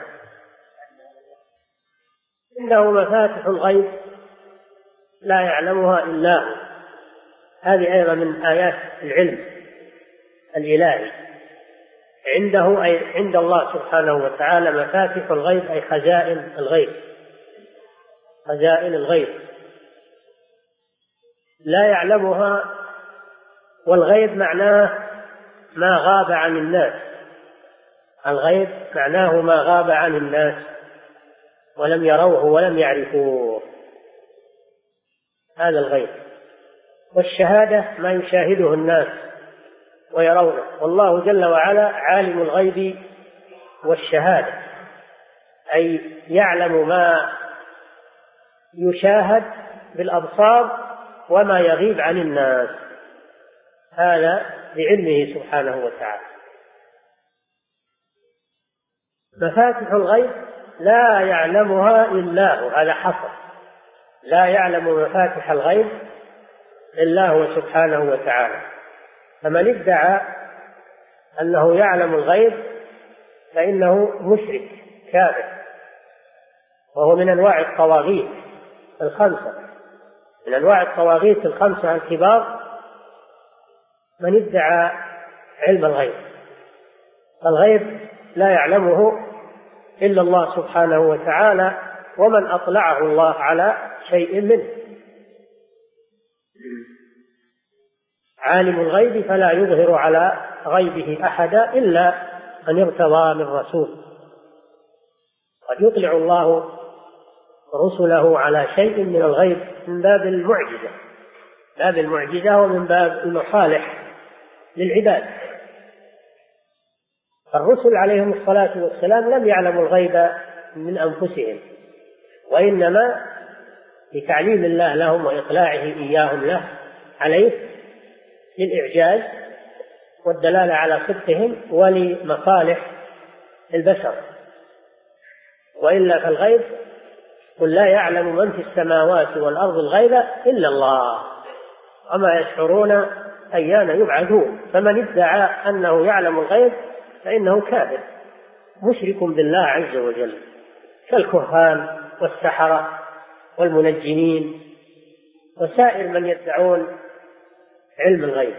عنده مفاتح الغيب لا يعلمها إلا هو، هذه أيضا من آيات العلم الإلهي. عنده أي عند الله سبحانه وتعالى مفاتح الغيب أي خزائن الغيب، خزائن الغيب لا يعلمها. والغيب معناه ما غاب عن الناس، الغيب معناه ما غاب عن الناس ولم يروه ولم يعرفوه، هذا الغيب. والشهادة ما يشاهده الناس ويرونه، والله جل وعلا عالم الغيب والشهادة، أي يعلم ما يشاهد بالأبصار وما يغيب عن الناس، هذا بعلمه سبحانه وتعالى. مفاتح الغيب لا يعلمها إلا هو، هذا حصر، لا يعلم مفاتح الغيب إلا هو سبحانه وتعالى. فمن ادعى أنه يعلم الغيب فإنه مشرك كافر، وهو من أنواع الطواغيت الخمسة، من أنواع الطواغيت الخمسة الكبار من ادعى علم الغيب. الغيب لا يعلمه إلا الله سبحانه وتعالى، ومن أطلعه الله على شيء منه. عالم الغيب فلا يظهر على غيبه أحدا إلا أن ارتضى من رسول. قد يطلع الله رسله على شيء من الغيب من باب المعجزة، باب المعجزة ومن باب المصالح للعباد. الرسل عليهم الصلاة والسلام لم يعلموا الغيب من أنفسهم، وإنما لتعليم الله لهم وإطلاعه إياهم له عليه للإعجاز والدلالة على صدقهم ولمصالح البشر. وإلا فالغيب قل لا يعلم من في السماوات والأرض الغيب إلا الله وما يشعرون أيان يبعثون. فمن ادعى أنه يعلم الغيب فإنه كافر مشرك بالله عز وجل، كالكهان والسحرة والمنجمين وسائر من يدعون علم الغيب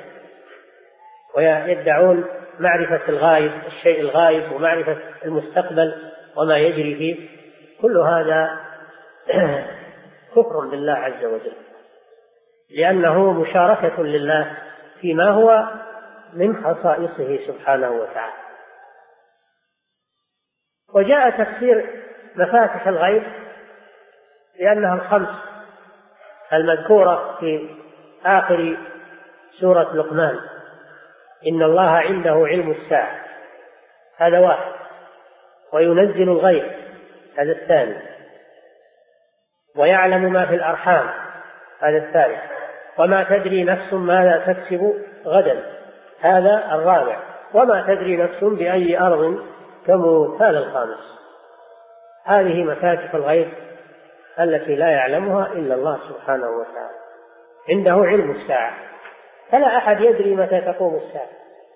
ويدعون معرفة الغائب، الشيء الغائب، ومعرفة المستقبل وما يجري فيه. كل هذا كفر بالله عز وجل، لأنه مشاركة لله فيما هو من خصائصه سبحانه وتعالى. وجاء تفسير مفاتح الغيب لأنها الخمس المذكورة في آخر سورة لقمان: إن الله عنده علم الساعة، هذا واحد، وينزل الغيب، هذا الثاني، ويعلم ما في الأرحام، هذا الثالث، وما تدري نفس ماذا تكسب غدا، هذا الرابع، وما تدري نفس بأي أرض تموت، هذا الخامس. هذه مفاتح الغيب التي لا يعلمها إلا الله سبحانه وتعالى. عنده علم الساعة، فلا أحد يدري متى تقوم الساعة،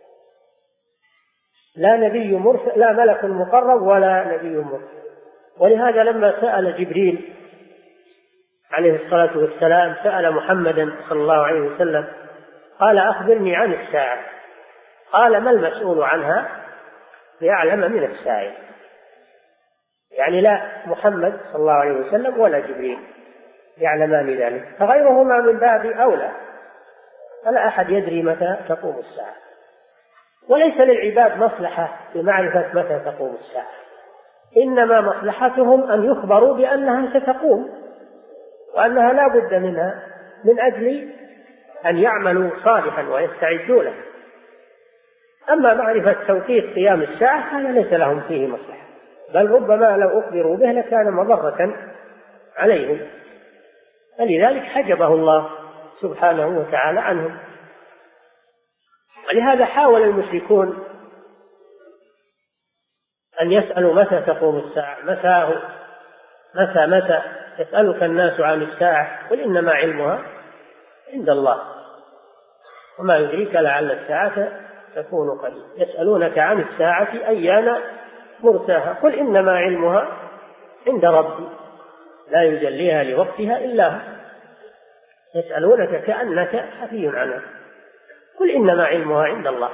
لا نبي مرسل، لا ملك مقرب ولا نبي مرسل. ولهذا لما سأل جبريل عليه الصلاة والسلام سأل محمدا صلى الله عليه وسلم قال: أخبرني عن الساعة. قال: ما المسؤول عنها ليعلم من السائل. يعني لا محمد صلى الله عليه وسلم ولا جبريل يعلمان ذلك، فغيرهما من باب أولى. فلا أحد يدري متى تقوم الساعة، وليس للعباد مصلحة بمعرفة متى تقوم الساعة، إنما مصلحتهم أن يخبروا بأنها ستقوم وأنها لا بد منها من أجل أن يعملوا صالحا ويستعدوا له. أما معرفة توقيت قيام الساعة هذا ليس لهم فيه مصلحة، بل ربما لو أخبروا به لكان مضرة عليهم، فلذلك حجبه الله سبحانه وتعالى عنهم. ولهذا حاول المشركون أن يسألوا متى تقوم الساعة، متى متى متى يسألك الناس عن الساعة قل إنما علمها عند الله وما يدريك لعل الساعة تكون قريبا. يسألونك عن الساعة أيان مرساها قل إنما علمها عند ربي لا يجليها لوقتها إلا هو. يسألونك كأنك حفي عنها قل إنما علمها عند الله.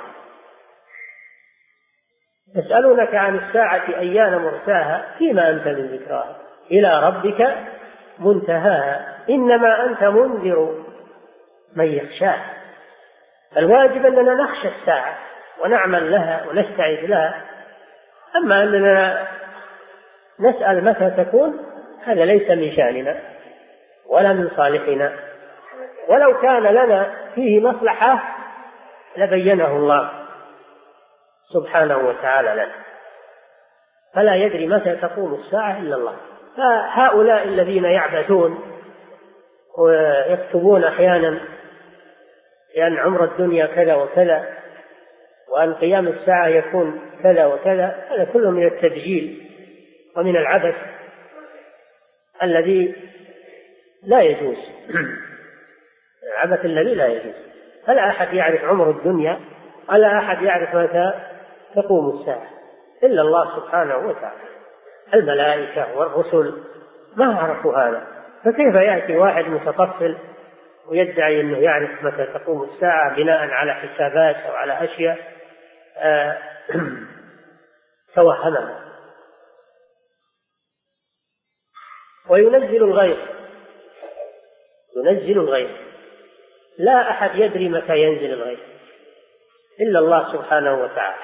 يسألونك عن الساعة أيان مرساها فيما أنت من ذكراها إلى ربك منتهاها إنما أنت منذر من يخشاها. الواجب أننا نخشى الساعة ونعمل لها ونستعد لها، أما أننا نسأل متى تكون هذا ليس من شأننا ولا من صالحنا، ولو كان لنا فيه مصلحة لبينه الله سبحانه وتعالى لنا، فلا يدري متى تقوم الساعة إلا الله. فهؤلاء الذين يعبثون ويكتبون أحيانا لأن عمر الدنيا كذا وكذا وأن قيام الساعة يكون كذا وكذا، هذا كله من التدجيل ومن العبث الذي لا يجوز العبث الذي لا يجوز. فلا أحد يعرف عمر الدنيا ولا أحد يعرف متى تقوم الساعة إلا الله سبحانه وتعالى. الملائكة والرسل ما عرفوا هذا، فكيف يأتي واحد متطفل ويدعي أنه يعرف متى تقوم الساعة بناء على حسابات أو على أشياء آه توهمها. وينزل الغيث ينزل الغيث لا أحد يدري متى ينزل الغيث إلا الله سبحانه وتعالى.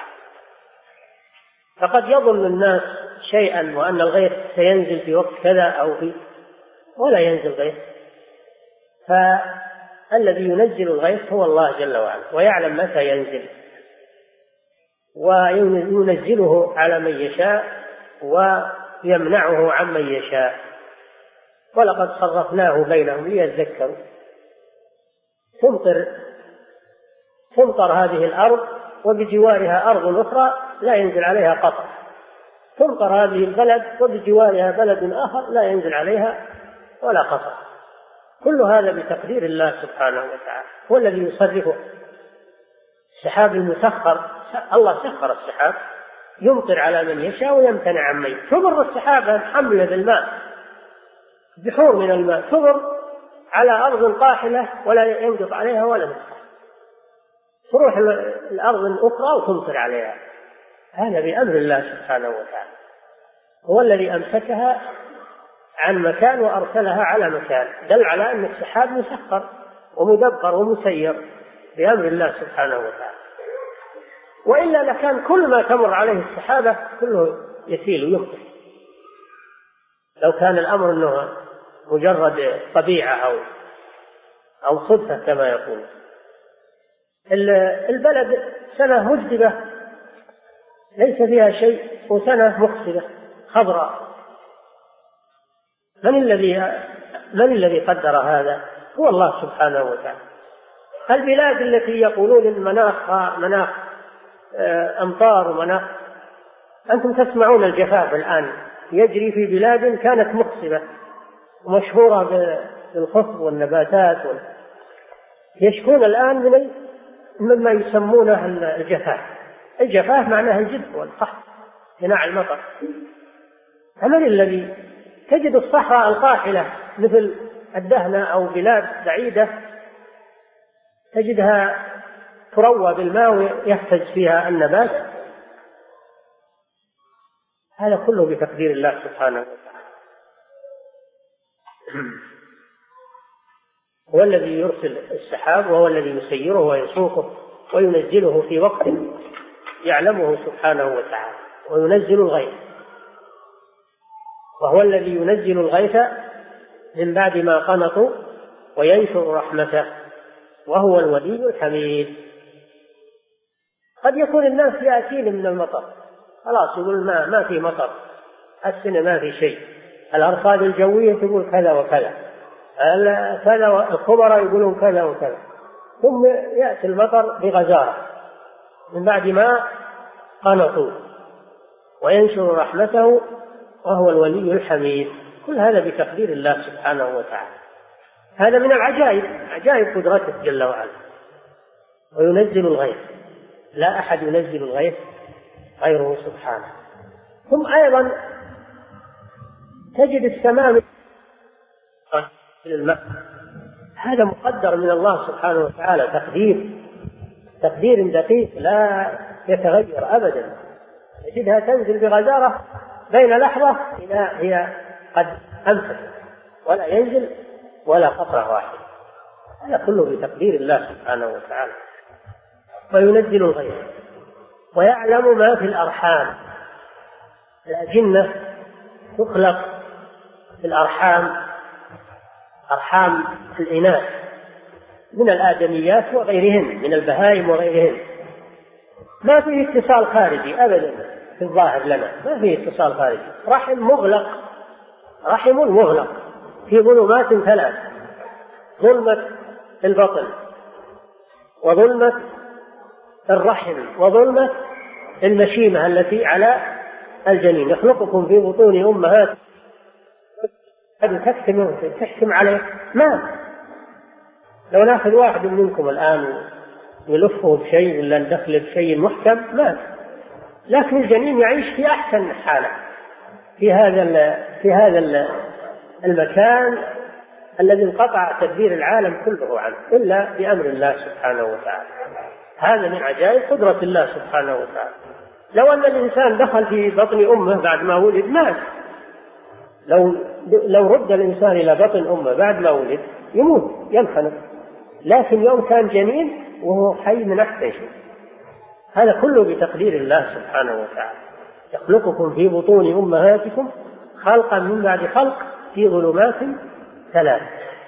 فقد يظن الناس شيئا وأن الغيث سينزل في وقت كذا أو في ولا ينزل غيث، فالذي ينزل الغيث هو الله جل وعلا ويعلم متى ينزل وينزله على من يشاء ويمنعه عمن يشاء. ولقد صرفناه بينهم ليذكروا. تمطر تمطر هذه الأرض وبجوارها أرض أخرى لا ينزل عليها قطر، تمطر هذه البلد وبجوارها بلد آخر لا ينزل عليها ولا قطر. كل هذا بتقدير الله سبحانه وتعالى، هو الذي يصرفه. السحاب المسخر الله سخر السحاب يمطر على من يشاء ويمتنع عن من يشاء. تمر السحاب حملة بالماء بحور من الماء تمر على أرض قاحلة ولا ينقط عليها ولا مسخر، تروح الأرض الأخرى وتمطر عليها. هذا بأمر الله سبحانه وتعالى، هو الذي أمسكها عن مكان وأرسلها على مكان، دل على أن السحاب مسخر ومدبر ومسير بأمر الله سبحانه وتعالى. وإلا لكان كل ما تمر عليه السحابة كله يسيل ويمطر، لو كان الأمر أنه مجرد طبيعة أو أو صدفة كما يقول. البلد سنة مجدبة ليس فيها شيء وسنة مخصبة خضراء. من الذي من الذي قدر هذا؟ هو الله سبحانه وتعالى. البلاد التي يقولون المناخ مناخ أمطار ومناخ، أنتم تسمعون الجفاف الآن يجري في بلاد كانت مخصبة ومشهورة بالخصب والنباتات، يشكون الآن من مما يسمونه الجفاف. الجفاف معناه الجف والقحط امتناع المطر. فمن الذي تجد الصحراء القاحلة مثل الدهنة أو بلاد بعيدة تجدها تروى بالماء ويهتز فيها النبات، هذا كله بتقدير الله سبحانه وتعالى. هو الذي يرسل السحاب، وهو الذي يسيره ويسوقه وينزله في وقت يعلمه سبحانه وتعالى، وينزل الغيث، وهو الذي ينزل الغيث من بعد ما قنطوا وينشر رحمته، وهو الولي الحميد. قد يكون الناس يأتين من المطر، خلاص يقول ما, ما في مطر، السنة ما في شيء، الأرصاد الجوية تقول كذا وكذا، كذا، الخبراء يقولون كذا وكذا، ثم يأتي المطر بغزارة من بعد ما قنطوا وينشر رحمته، وهو الولي الحميد. كل هذا بتقدير الله سبحانه وتعالى. هذا من العجائب، عجائب قدرته جل وعلا. وينزل الغيث، لا أحد ينزل الغيث غيره سبحانه. ثم أيضا تجد السماء في الماء، هذا مقدر من الله سبحانه وتعالى، تقدير تقدير دقيق لا يتغير أبدا. تجدها تنزل بغزارة بين لحظة إذا هي قد أنفت، ولا ينزل ولا قطرة واحدة. هذا كله بتقدير الله سبحانه وتعالى. وينزل الغيث ويعلم ما في الأرحام. الأجنة تخلق في الأرحام، أرحام الإناث، من الآدميات وغيرهن، من البهائم وغيرهن. ما فيه اتصال خارجي أبدا في الظاهر لنا، ما فيه اتصال خارجي، رحم مغلق، رحم مغلق في ظلمات ثلاث: ظلمة البطن، وظلمة الرحم، وظلمة المشيمة التي على الجنين. يخلقكم في بطون أمهات تحكم تحكم عليه. ما لو ناخذ واحد منكم الآن يلفه بشيء ولا ندخله بشيء محكم ما، لكن الجنين يعيش في أحسن حالة في هذا في هذا المكان الذي انقطع تدبير العالم كله عنه إلا بأمر الله سبحانه وتعالى. هذا من عجائب قدرة الله سبحانه وتعالى. لو أن الإنسان دخل في بطن أمه بعد ما ولد مات. لو لو رد الإنسان إلى بطن أمه بعد ما ولد يموت ينخنق، لكن يوم كان جنين وهو حي من أحسن شيء. هذا كله بتقدير الله سبحانه وتعالى. يخلقكم في بطون أمهاتكم خلقا من بعد خلق في ظلمات ثلاث.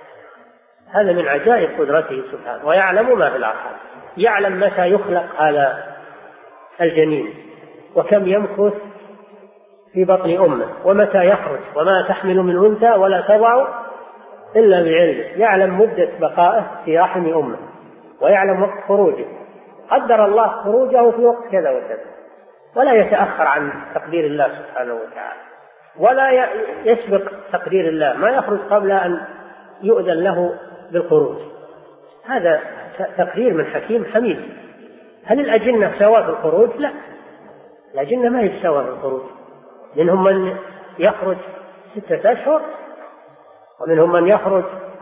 هذا من عجائب قدرته سبحانه. ويعلم ما في الأرحام، يعلم متى يخلق هذا الجنين، وكم يمكث في بطن أمه، ومتى يخرج، وما تحمل من أنثى ولا تضع إلا بعلمه. يعلم مدة بقائه في رحم أمه، ويعلم وقت خروجه. قدر الله خروجه في وقت كذا وكذا، ولا يتأخر عن تقدير الله سبحانه وتعالى، ولا يسبق تقدير الله، ما يخرج قبل أن يؤذن له بالخروج. هذا تقدير من حكيم حميد. هل الأجنة سواء في الخروج؟ لا، الأجنة ما هي سواء في الخروج. منهم من يخرج ستة أشهر، ومنهم من يخرج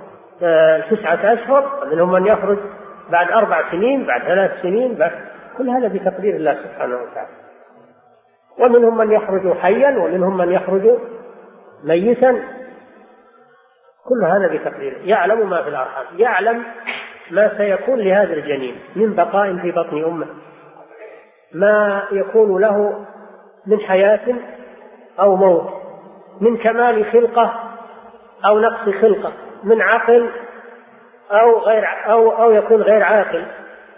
تسعة أشهر، ومنهم من يخرج بعد أربع سنين، بعد ثلاث سنين، بعد كل هذا بتقدير الله سبحانه وتعالى. ومنهم من يخرج حيا، ومنهم من يخرج ميتا، كل هذا بتقديره. يعلم ما في الأرحام، يعلم ما سيكون لهذا الجنين من بقاء في بطن أمه، ما يكون له من حياة أو موت، من كمال خلقة أو نقص خلقة، من عقل أو غير أو أو يكون غير عاقل،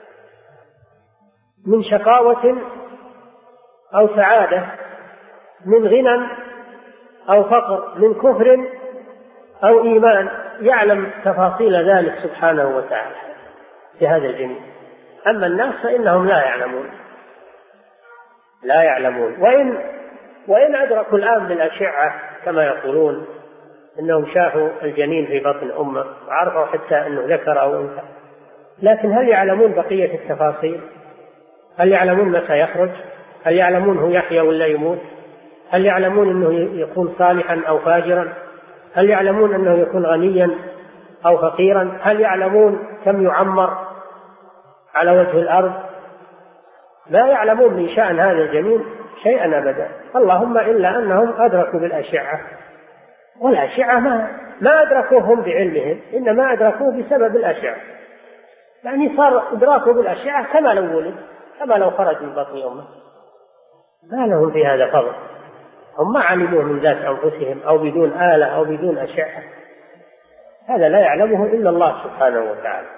من شقاوة أو سعادة، من غنى أو فقر، من كفر أو إيمان. يعلم تفاصيل ذلك سبحانه وتعالى في هذا الجنين. أما الناس فإنهم لا يعلمون، لا يعلمون. وإن وإن أدركوا الآن بالأشعة كما يقولون إنهم شافوا الجنين في بطن أمه وعرفوا حتى أنه ذكر أو أنثى، لكن هل يعلمون بقية التفاصيل؟ هل يعلمون متى يخرج؟ هل يعلمون هو يحيا ولا يموت؟ هل يعلمون أنه يكون صالحا أو فاجرا؟ هل يعلمون أنه يكون غنيا أو فقيرا؟ هل يعلمون كم يعمر على وجه الأرض؟ لا يعلمون من شأن هذا الجنين شيئا أبدا، اللهم إلا أنهم أدركوا بالأشعة والأشعة ما, ما أدركوهم بعلمهم، إنما أدركوه بسبب الأشعة، يعني صار إدراكه بالأشعة كما لو ولد، كما لو خرج من بطن أمه، ما لهم في هذا فضل. هم ما علموه من ذات أنفسهم أو بدون آلة أو بدون أشعة، هذا لا يعلمه إلا الله سبحانه وتعالى.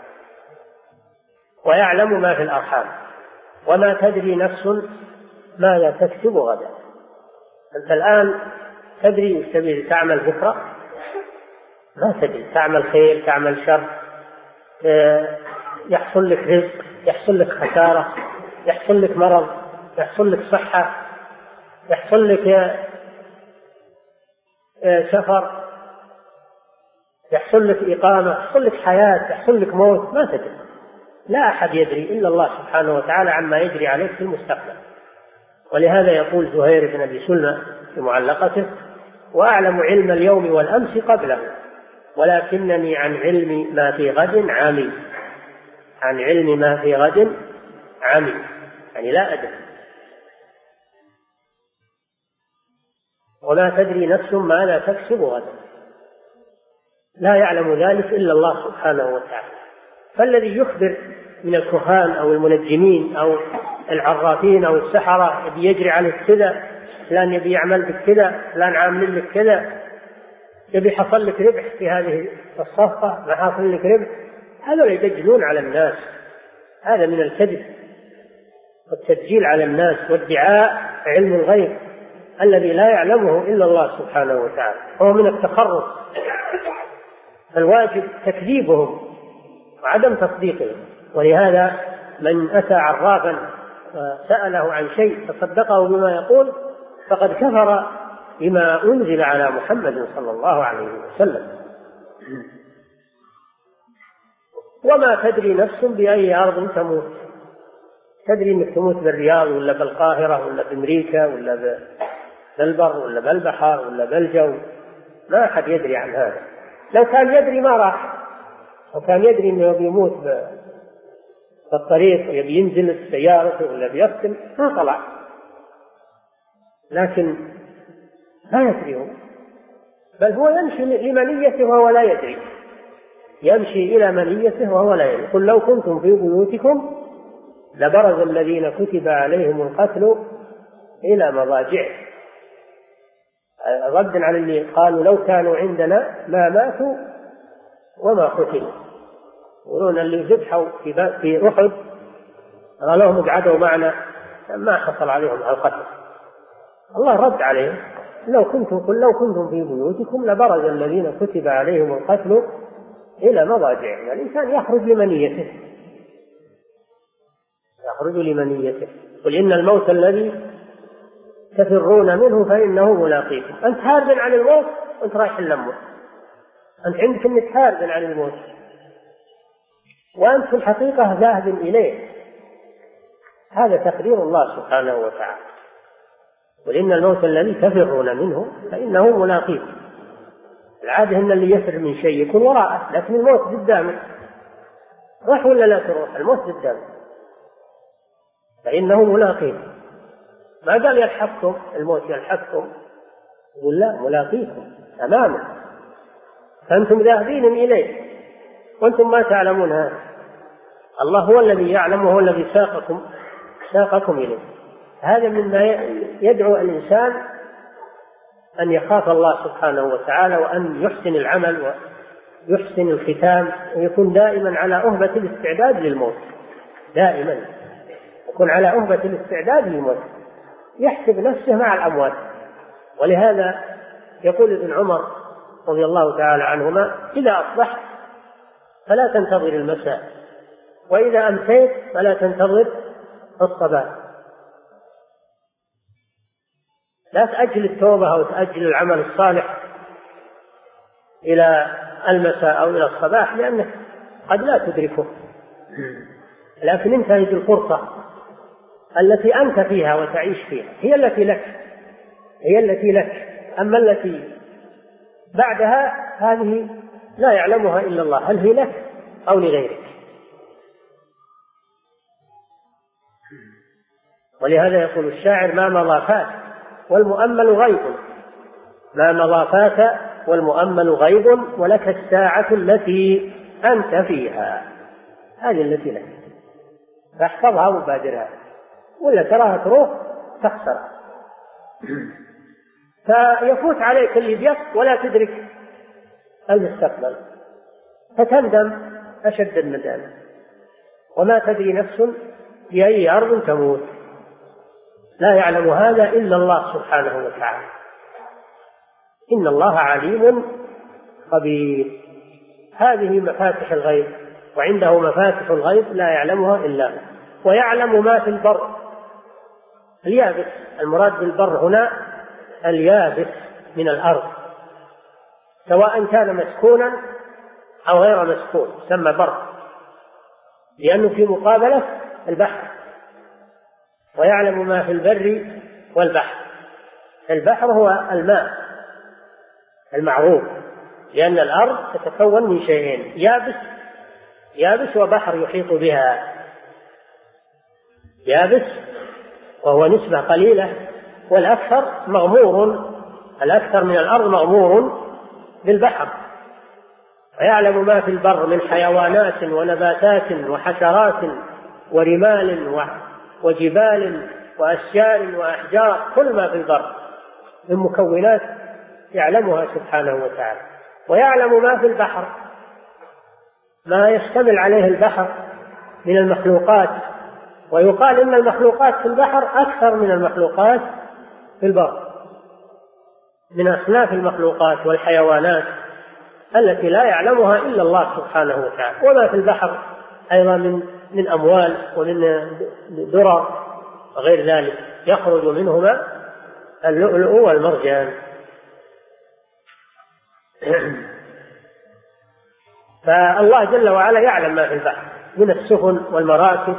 ويعلم ما في الأرحام وما تدري نفس ماذا تكسب غدا. أنت الآن تدري تبي تعمل بكرة؟ ما تدري، تعمل خير تعمل شر، يحصل لك رزق يحصل لك خسارة، يحصل لك مرض يحصل لك صحة، يحصل لك سفر، يحصل لك إقامة، يحصل لك حياة، يحصل لك موت، ما تدري. لا أحد يدري إلا الله سبحانه وتعالى عما يجري عليك في المستقبل. ولهذا يقول زهير بن أبي سلمى في معلقته: وأعلم علم اليوم والأمس قبله ولكنني عن علم ما في غد عمي. عن علم ما في غد عمي، يعني لا أدري. وما تدري نفس ماذا تكسب غدا، لا يعلم ذلك إلا الله سبحانه وتعالى. فالذي يخبر من الكهان أو المنجمين أو العرافين أو السحرة يبي يجري على كذا، فلان يبي يعمل بكذا، فلان عامل لك كذا، يبي حصل لك ربح في هذه الصفقة، ما حصل لك ربح، هذول يدجلون على الناس. هذا من الكذب والتدجيل على الناس وادعاء علم الغيب الذي لا يعلمه إلا الله سبحانه وتعالى، هو من التخرص. فالواجب تكذيبهم وعدم تصديقهم. ولهذا من أتى عرافا سأله عن شيء فصدقه بما يقول فقد كفر بما أنزل على محمد صلى الله عليه وسلم. وما تدري نفس بأي أرض تموت، تدري أنك تموت بالرياض ولا بالقاهرة ولا بأمريكا ولا بالبر ولا بالبحر ولا بالجو، ما أحد يدري عن هذا. لو كان يدري ما راح، لو كان يدري أنه بيموت بالطريق يبي ينزل السيارة ولا بيختم ما طلع، لكن لا يدري، بل هو يمشي لمنيته وهو لا يدري، يمشي إلى منيته وهو لا يدري. قل لو كنتم في بيوتكم لبرز الذين كتب عليهم القتل إلى مضاجعهم، ردا على اللي قالوا لو كانوا عندنا ما ماتوا وما قتلوا. يقولون اللي ذبحوا في أحد قالوا لهم اقعدوا معنا ما حصل عليهم القتل. الله رد عليهم: لو كنتم قل لو كنتم في بيوتكم لبرز الذين كتب عليهم القتل إلى مضاجعهم. الإنسان يخرج لمنيته، يخرج لمنيته. قل إن الموت الذي تفرون منه فإنه ملاقيكم. أنت هارب عن الموت وأنت رايح للموت، أنت عندك أنك هارب عن الموت وأنت في الحقيقة ذاهب إليه. هذا تقدير الله سبحانه وتعالى. قل إن الموت الذي تفرون منه فإنه ملاقيكم. العادة أن اللي يفر من شيء يكون وراءه، لكن الموت قدامه، روح ولا لا تروح، الموت قدامه، فإنه ملاقيكم. ما قال يلحقكم الموت، يلحقكم، يقول لا، ملاقيكم أمامه، فأنتم ذاهبين إليه وأنتم ما تعلمون هذا. الله هو الذي يعلم وهو الذي ساقكم ساقكم إليه. هذا مما يدعو الإنسان أن يخاف الله سبحانه وتعالى، وأن يحسن العمل ويحسن الختام، ويكون دائما على أهبة الاستعداد للموت، دائما يكون على أهبة الاستعداد للموت، يحسب نفسه مع الأموات. ولهذا يقول ابن عمر رضي الله تعالى عنهما: إذا أصبحت فلا تنتظر المساء، وإذا أمسيت فلا تنتظر الصباح. لا تأجل التوبة أو تأجل العمل الصالح إلى المساء أو إلى الصباح، لأنك قد لا تدركه، لكن انتهز الفرصة التي أنت فيها وتعيش فيها، هي التي لك، هي التي لك. أما التي بعدها هذه لا يعلمها إلا الله، هل هي لك أو لغيرك. ولهذا يقول الشاعر: ما مضى فات والمؤمل غيب، ما مضى فات والمؤمل غيب ولك الساعة التي أنت فيها، هذه التي لك، فاحفظها وبادرها ولا تراها تروح تخسر. فيفوت عليك اللي بيك ولا تدرك المستقبل، فتندم أشد الندامة، وما تدري نفس بأي أرض تموت. لا يعلم هذا إلا الله سبحانه وتعالى. إن الله عليم خبير. هذه مفاتح الغيب، وعنده مفاتح الغيب لا يعلمها إلا هو. ويعلم ما في البر اليابس، المراد بالبر هنا اليابس من الأرض، سواء كان مسكونا أو غير مسكون يسمى بر، لأنه في مقابلة البحر. ويعلم ما في البر والبحر. البحر هو الماء المعروف، لأن الأرض تتكون من شيئين، يابس يابس وبحر يحيط بها. يابس وهو نسبة قليلة، والأكثر مغمور، الأكثر من الأرض مغمور بالبحر. ويعلم ما في البر من حيوانات ونباتات وحشرات ورمال وجبال وأشجار وأحجار، كل ما في البر من مكونات يعلمها سبحانه وتعالى. ويعلم ما في البحر، ما يشتمل عليه البحر من المخلوقات، ويقال إن المخلوقات في البحر أكثر من المخلوقات في البر، من أصناف المخلوقات والحيوانات التي لا يعلمها إلا الله سبحانه وتعالى. وما في البحر أيضا من من أموال ومن درر وغير ذلك، يخرج منهما اللؤلؤ والمرجان. فالله جل وعلا يعلم ما في البحر من السفن والمراكب،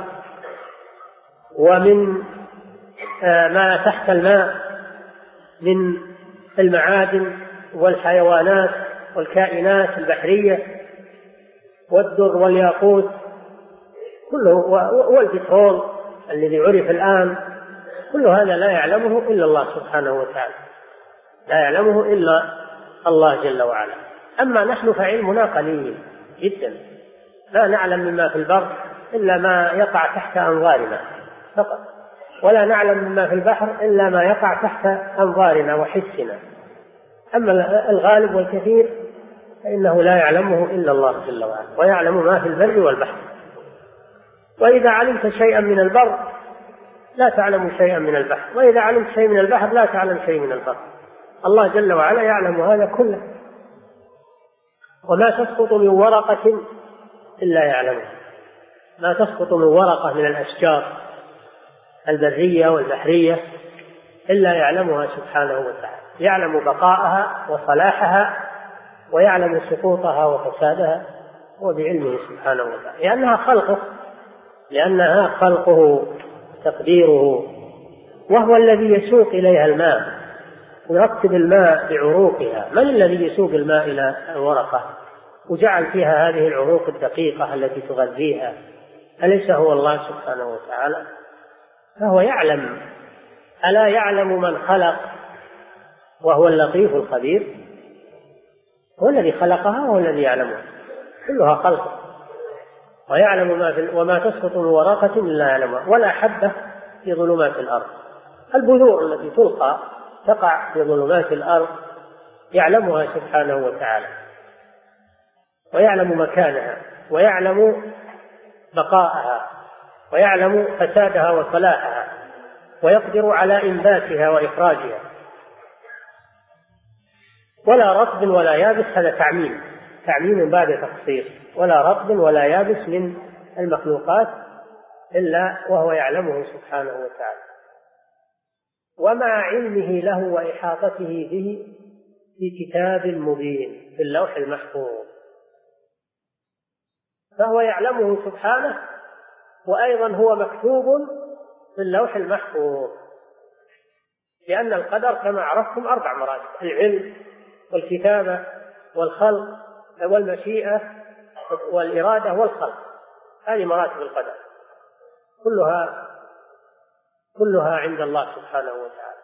ومن ما تحت الماء من المعادن والحيوانات والكائنات البحرية والدر والياقوت كله، والبترول الذي عرف الآن، كل هذا لا يعلمه إلا الله سبحانه وتعالى، لا يعلمه إلا الله جل وعلا. أما نحن فعلمنا قليل جدا، لا نعلم مما في البر إلا ما يقع تحت أنظارنا فقط، ولا نعلم مما في البحر إلا ما يقع تحت أنظارنا وحسنا. أما الغالب والكثير فإنه لا يعلمه إلا الله جل وعلا، ويعلم ما في البر والبحر. وإذا علمت شيئا من البر لا تعلم شيئا من البحر، وإذا علمت شيئا من البحر لا تعلم شيئا من البر. الله جل وعلا يعلم هذا كله. وما تسقط من ورقة إلا يعلمها، ما تسقط من ورقة من الأشجار البرية والبحرية إلا يعلمها سبحانه وتعالى، يعلم بقاءها وصلاحها، ويعلم سقوطها وفسادها، وبعلمه سبحانه وتعالى، لأنها خلقه لأنها خلقه تقديره، وهو الذي يسوق إليها الماء، يرتب الماء بعروقها. من الذي يسوق الماء إلى الورقة وجعل فيها هذه العروق الدقيقة التي تغذيها؟ أليس هو الله سبحانه وتعالى؟ فهو يعلم. ألا يعلم من خلق وهو اللطيف الخبير؟ هو الذي خلقها وهو الذي يعلمها، كلها خلقه. ويعلم ما في وما تسقط من ورقة إلا يعلمها، ولا حبة في ظلمات الأرض. البذور التي تلقى تقع في ظلمات الأرض يعلمها سبحانه وتعالى، ويعلم مكانها، ويعلم بقاءها، ويعلم فسادها وصلاحها، ويقدر على إنباتها وإخراجها. ولا رطب ولا يابس، هذا تعميم تعميم بعد تخصيص. ولا رطب ولا يابس من المخلوقات إلا وهو يعلمه سبحانه وتعالى. ومع علمه له وإحاطته به في كتاب مبين في اللوح المحفوظ، فهو يعلمه سبحانه، وأيضا هو مكتوب في اللوح المحفوظ. لأن القدر كما عرفتم أربع مراتب: العلم والكتابة والخلق والمشيئة والإرادة والخلق. هذه مراتب القدر كلها كلها عند الله سبحانه وتعالى.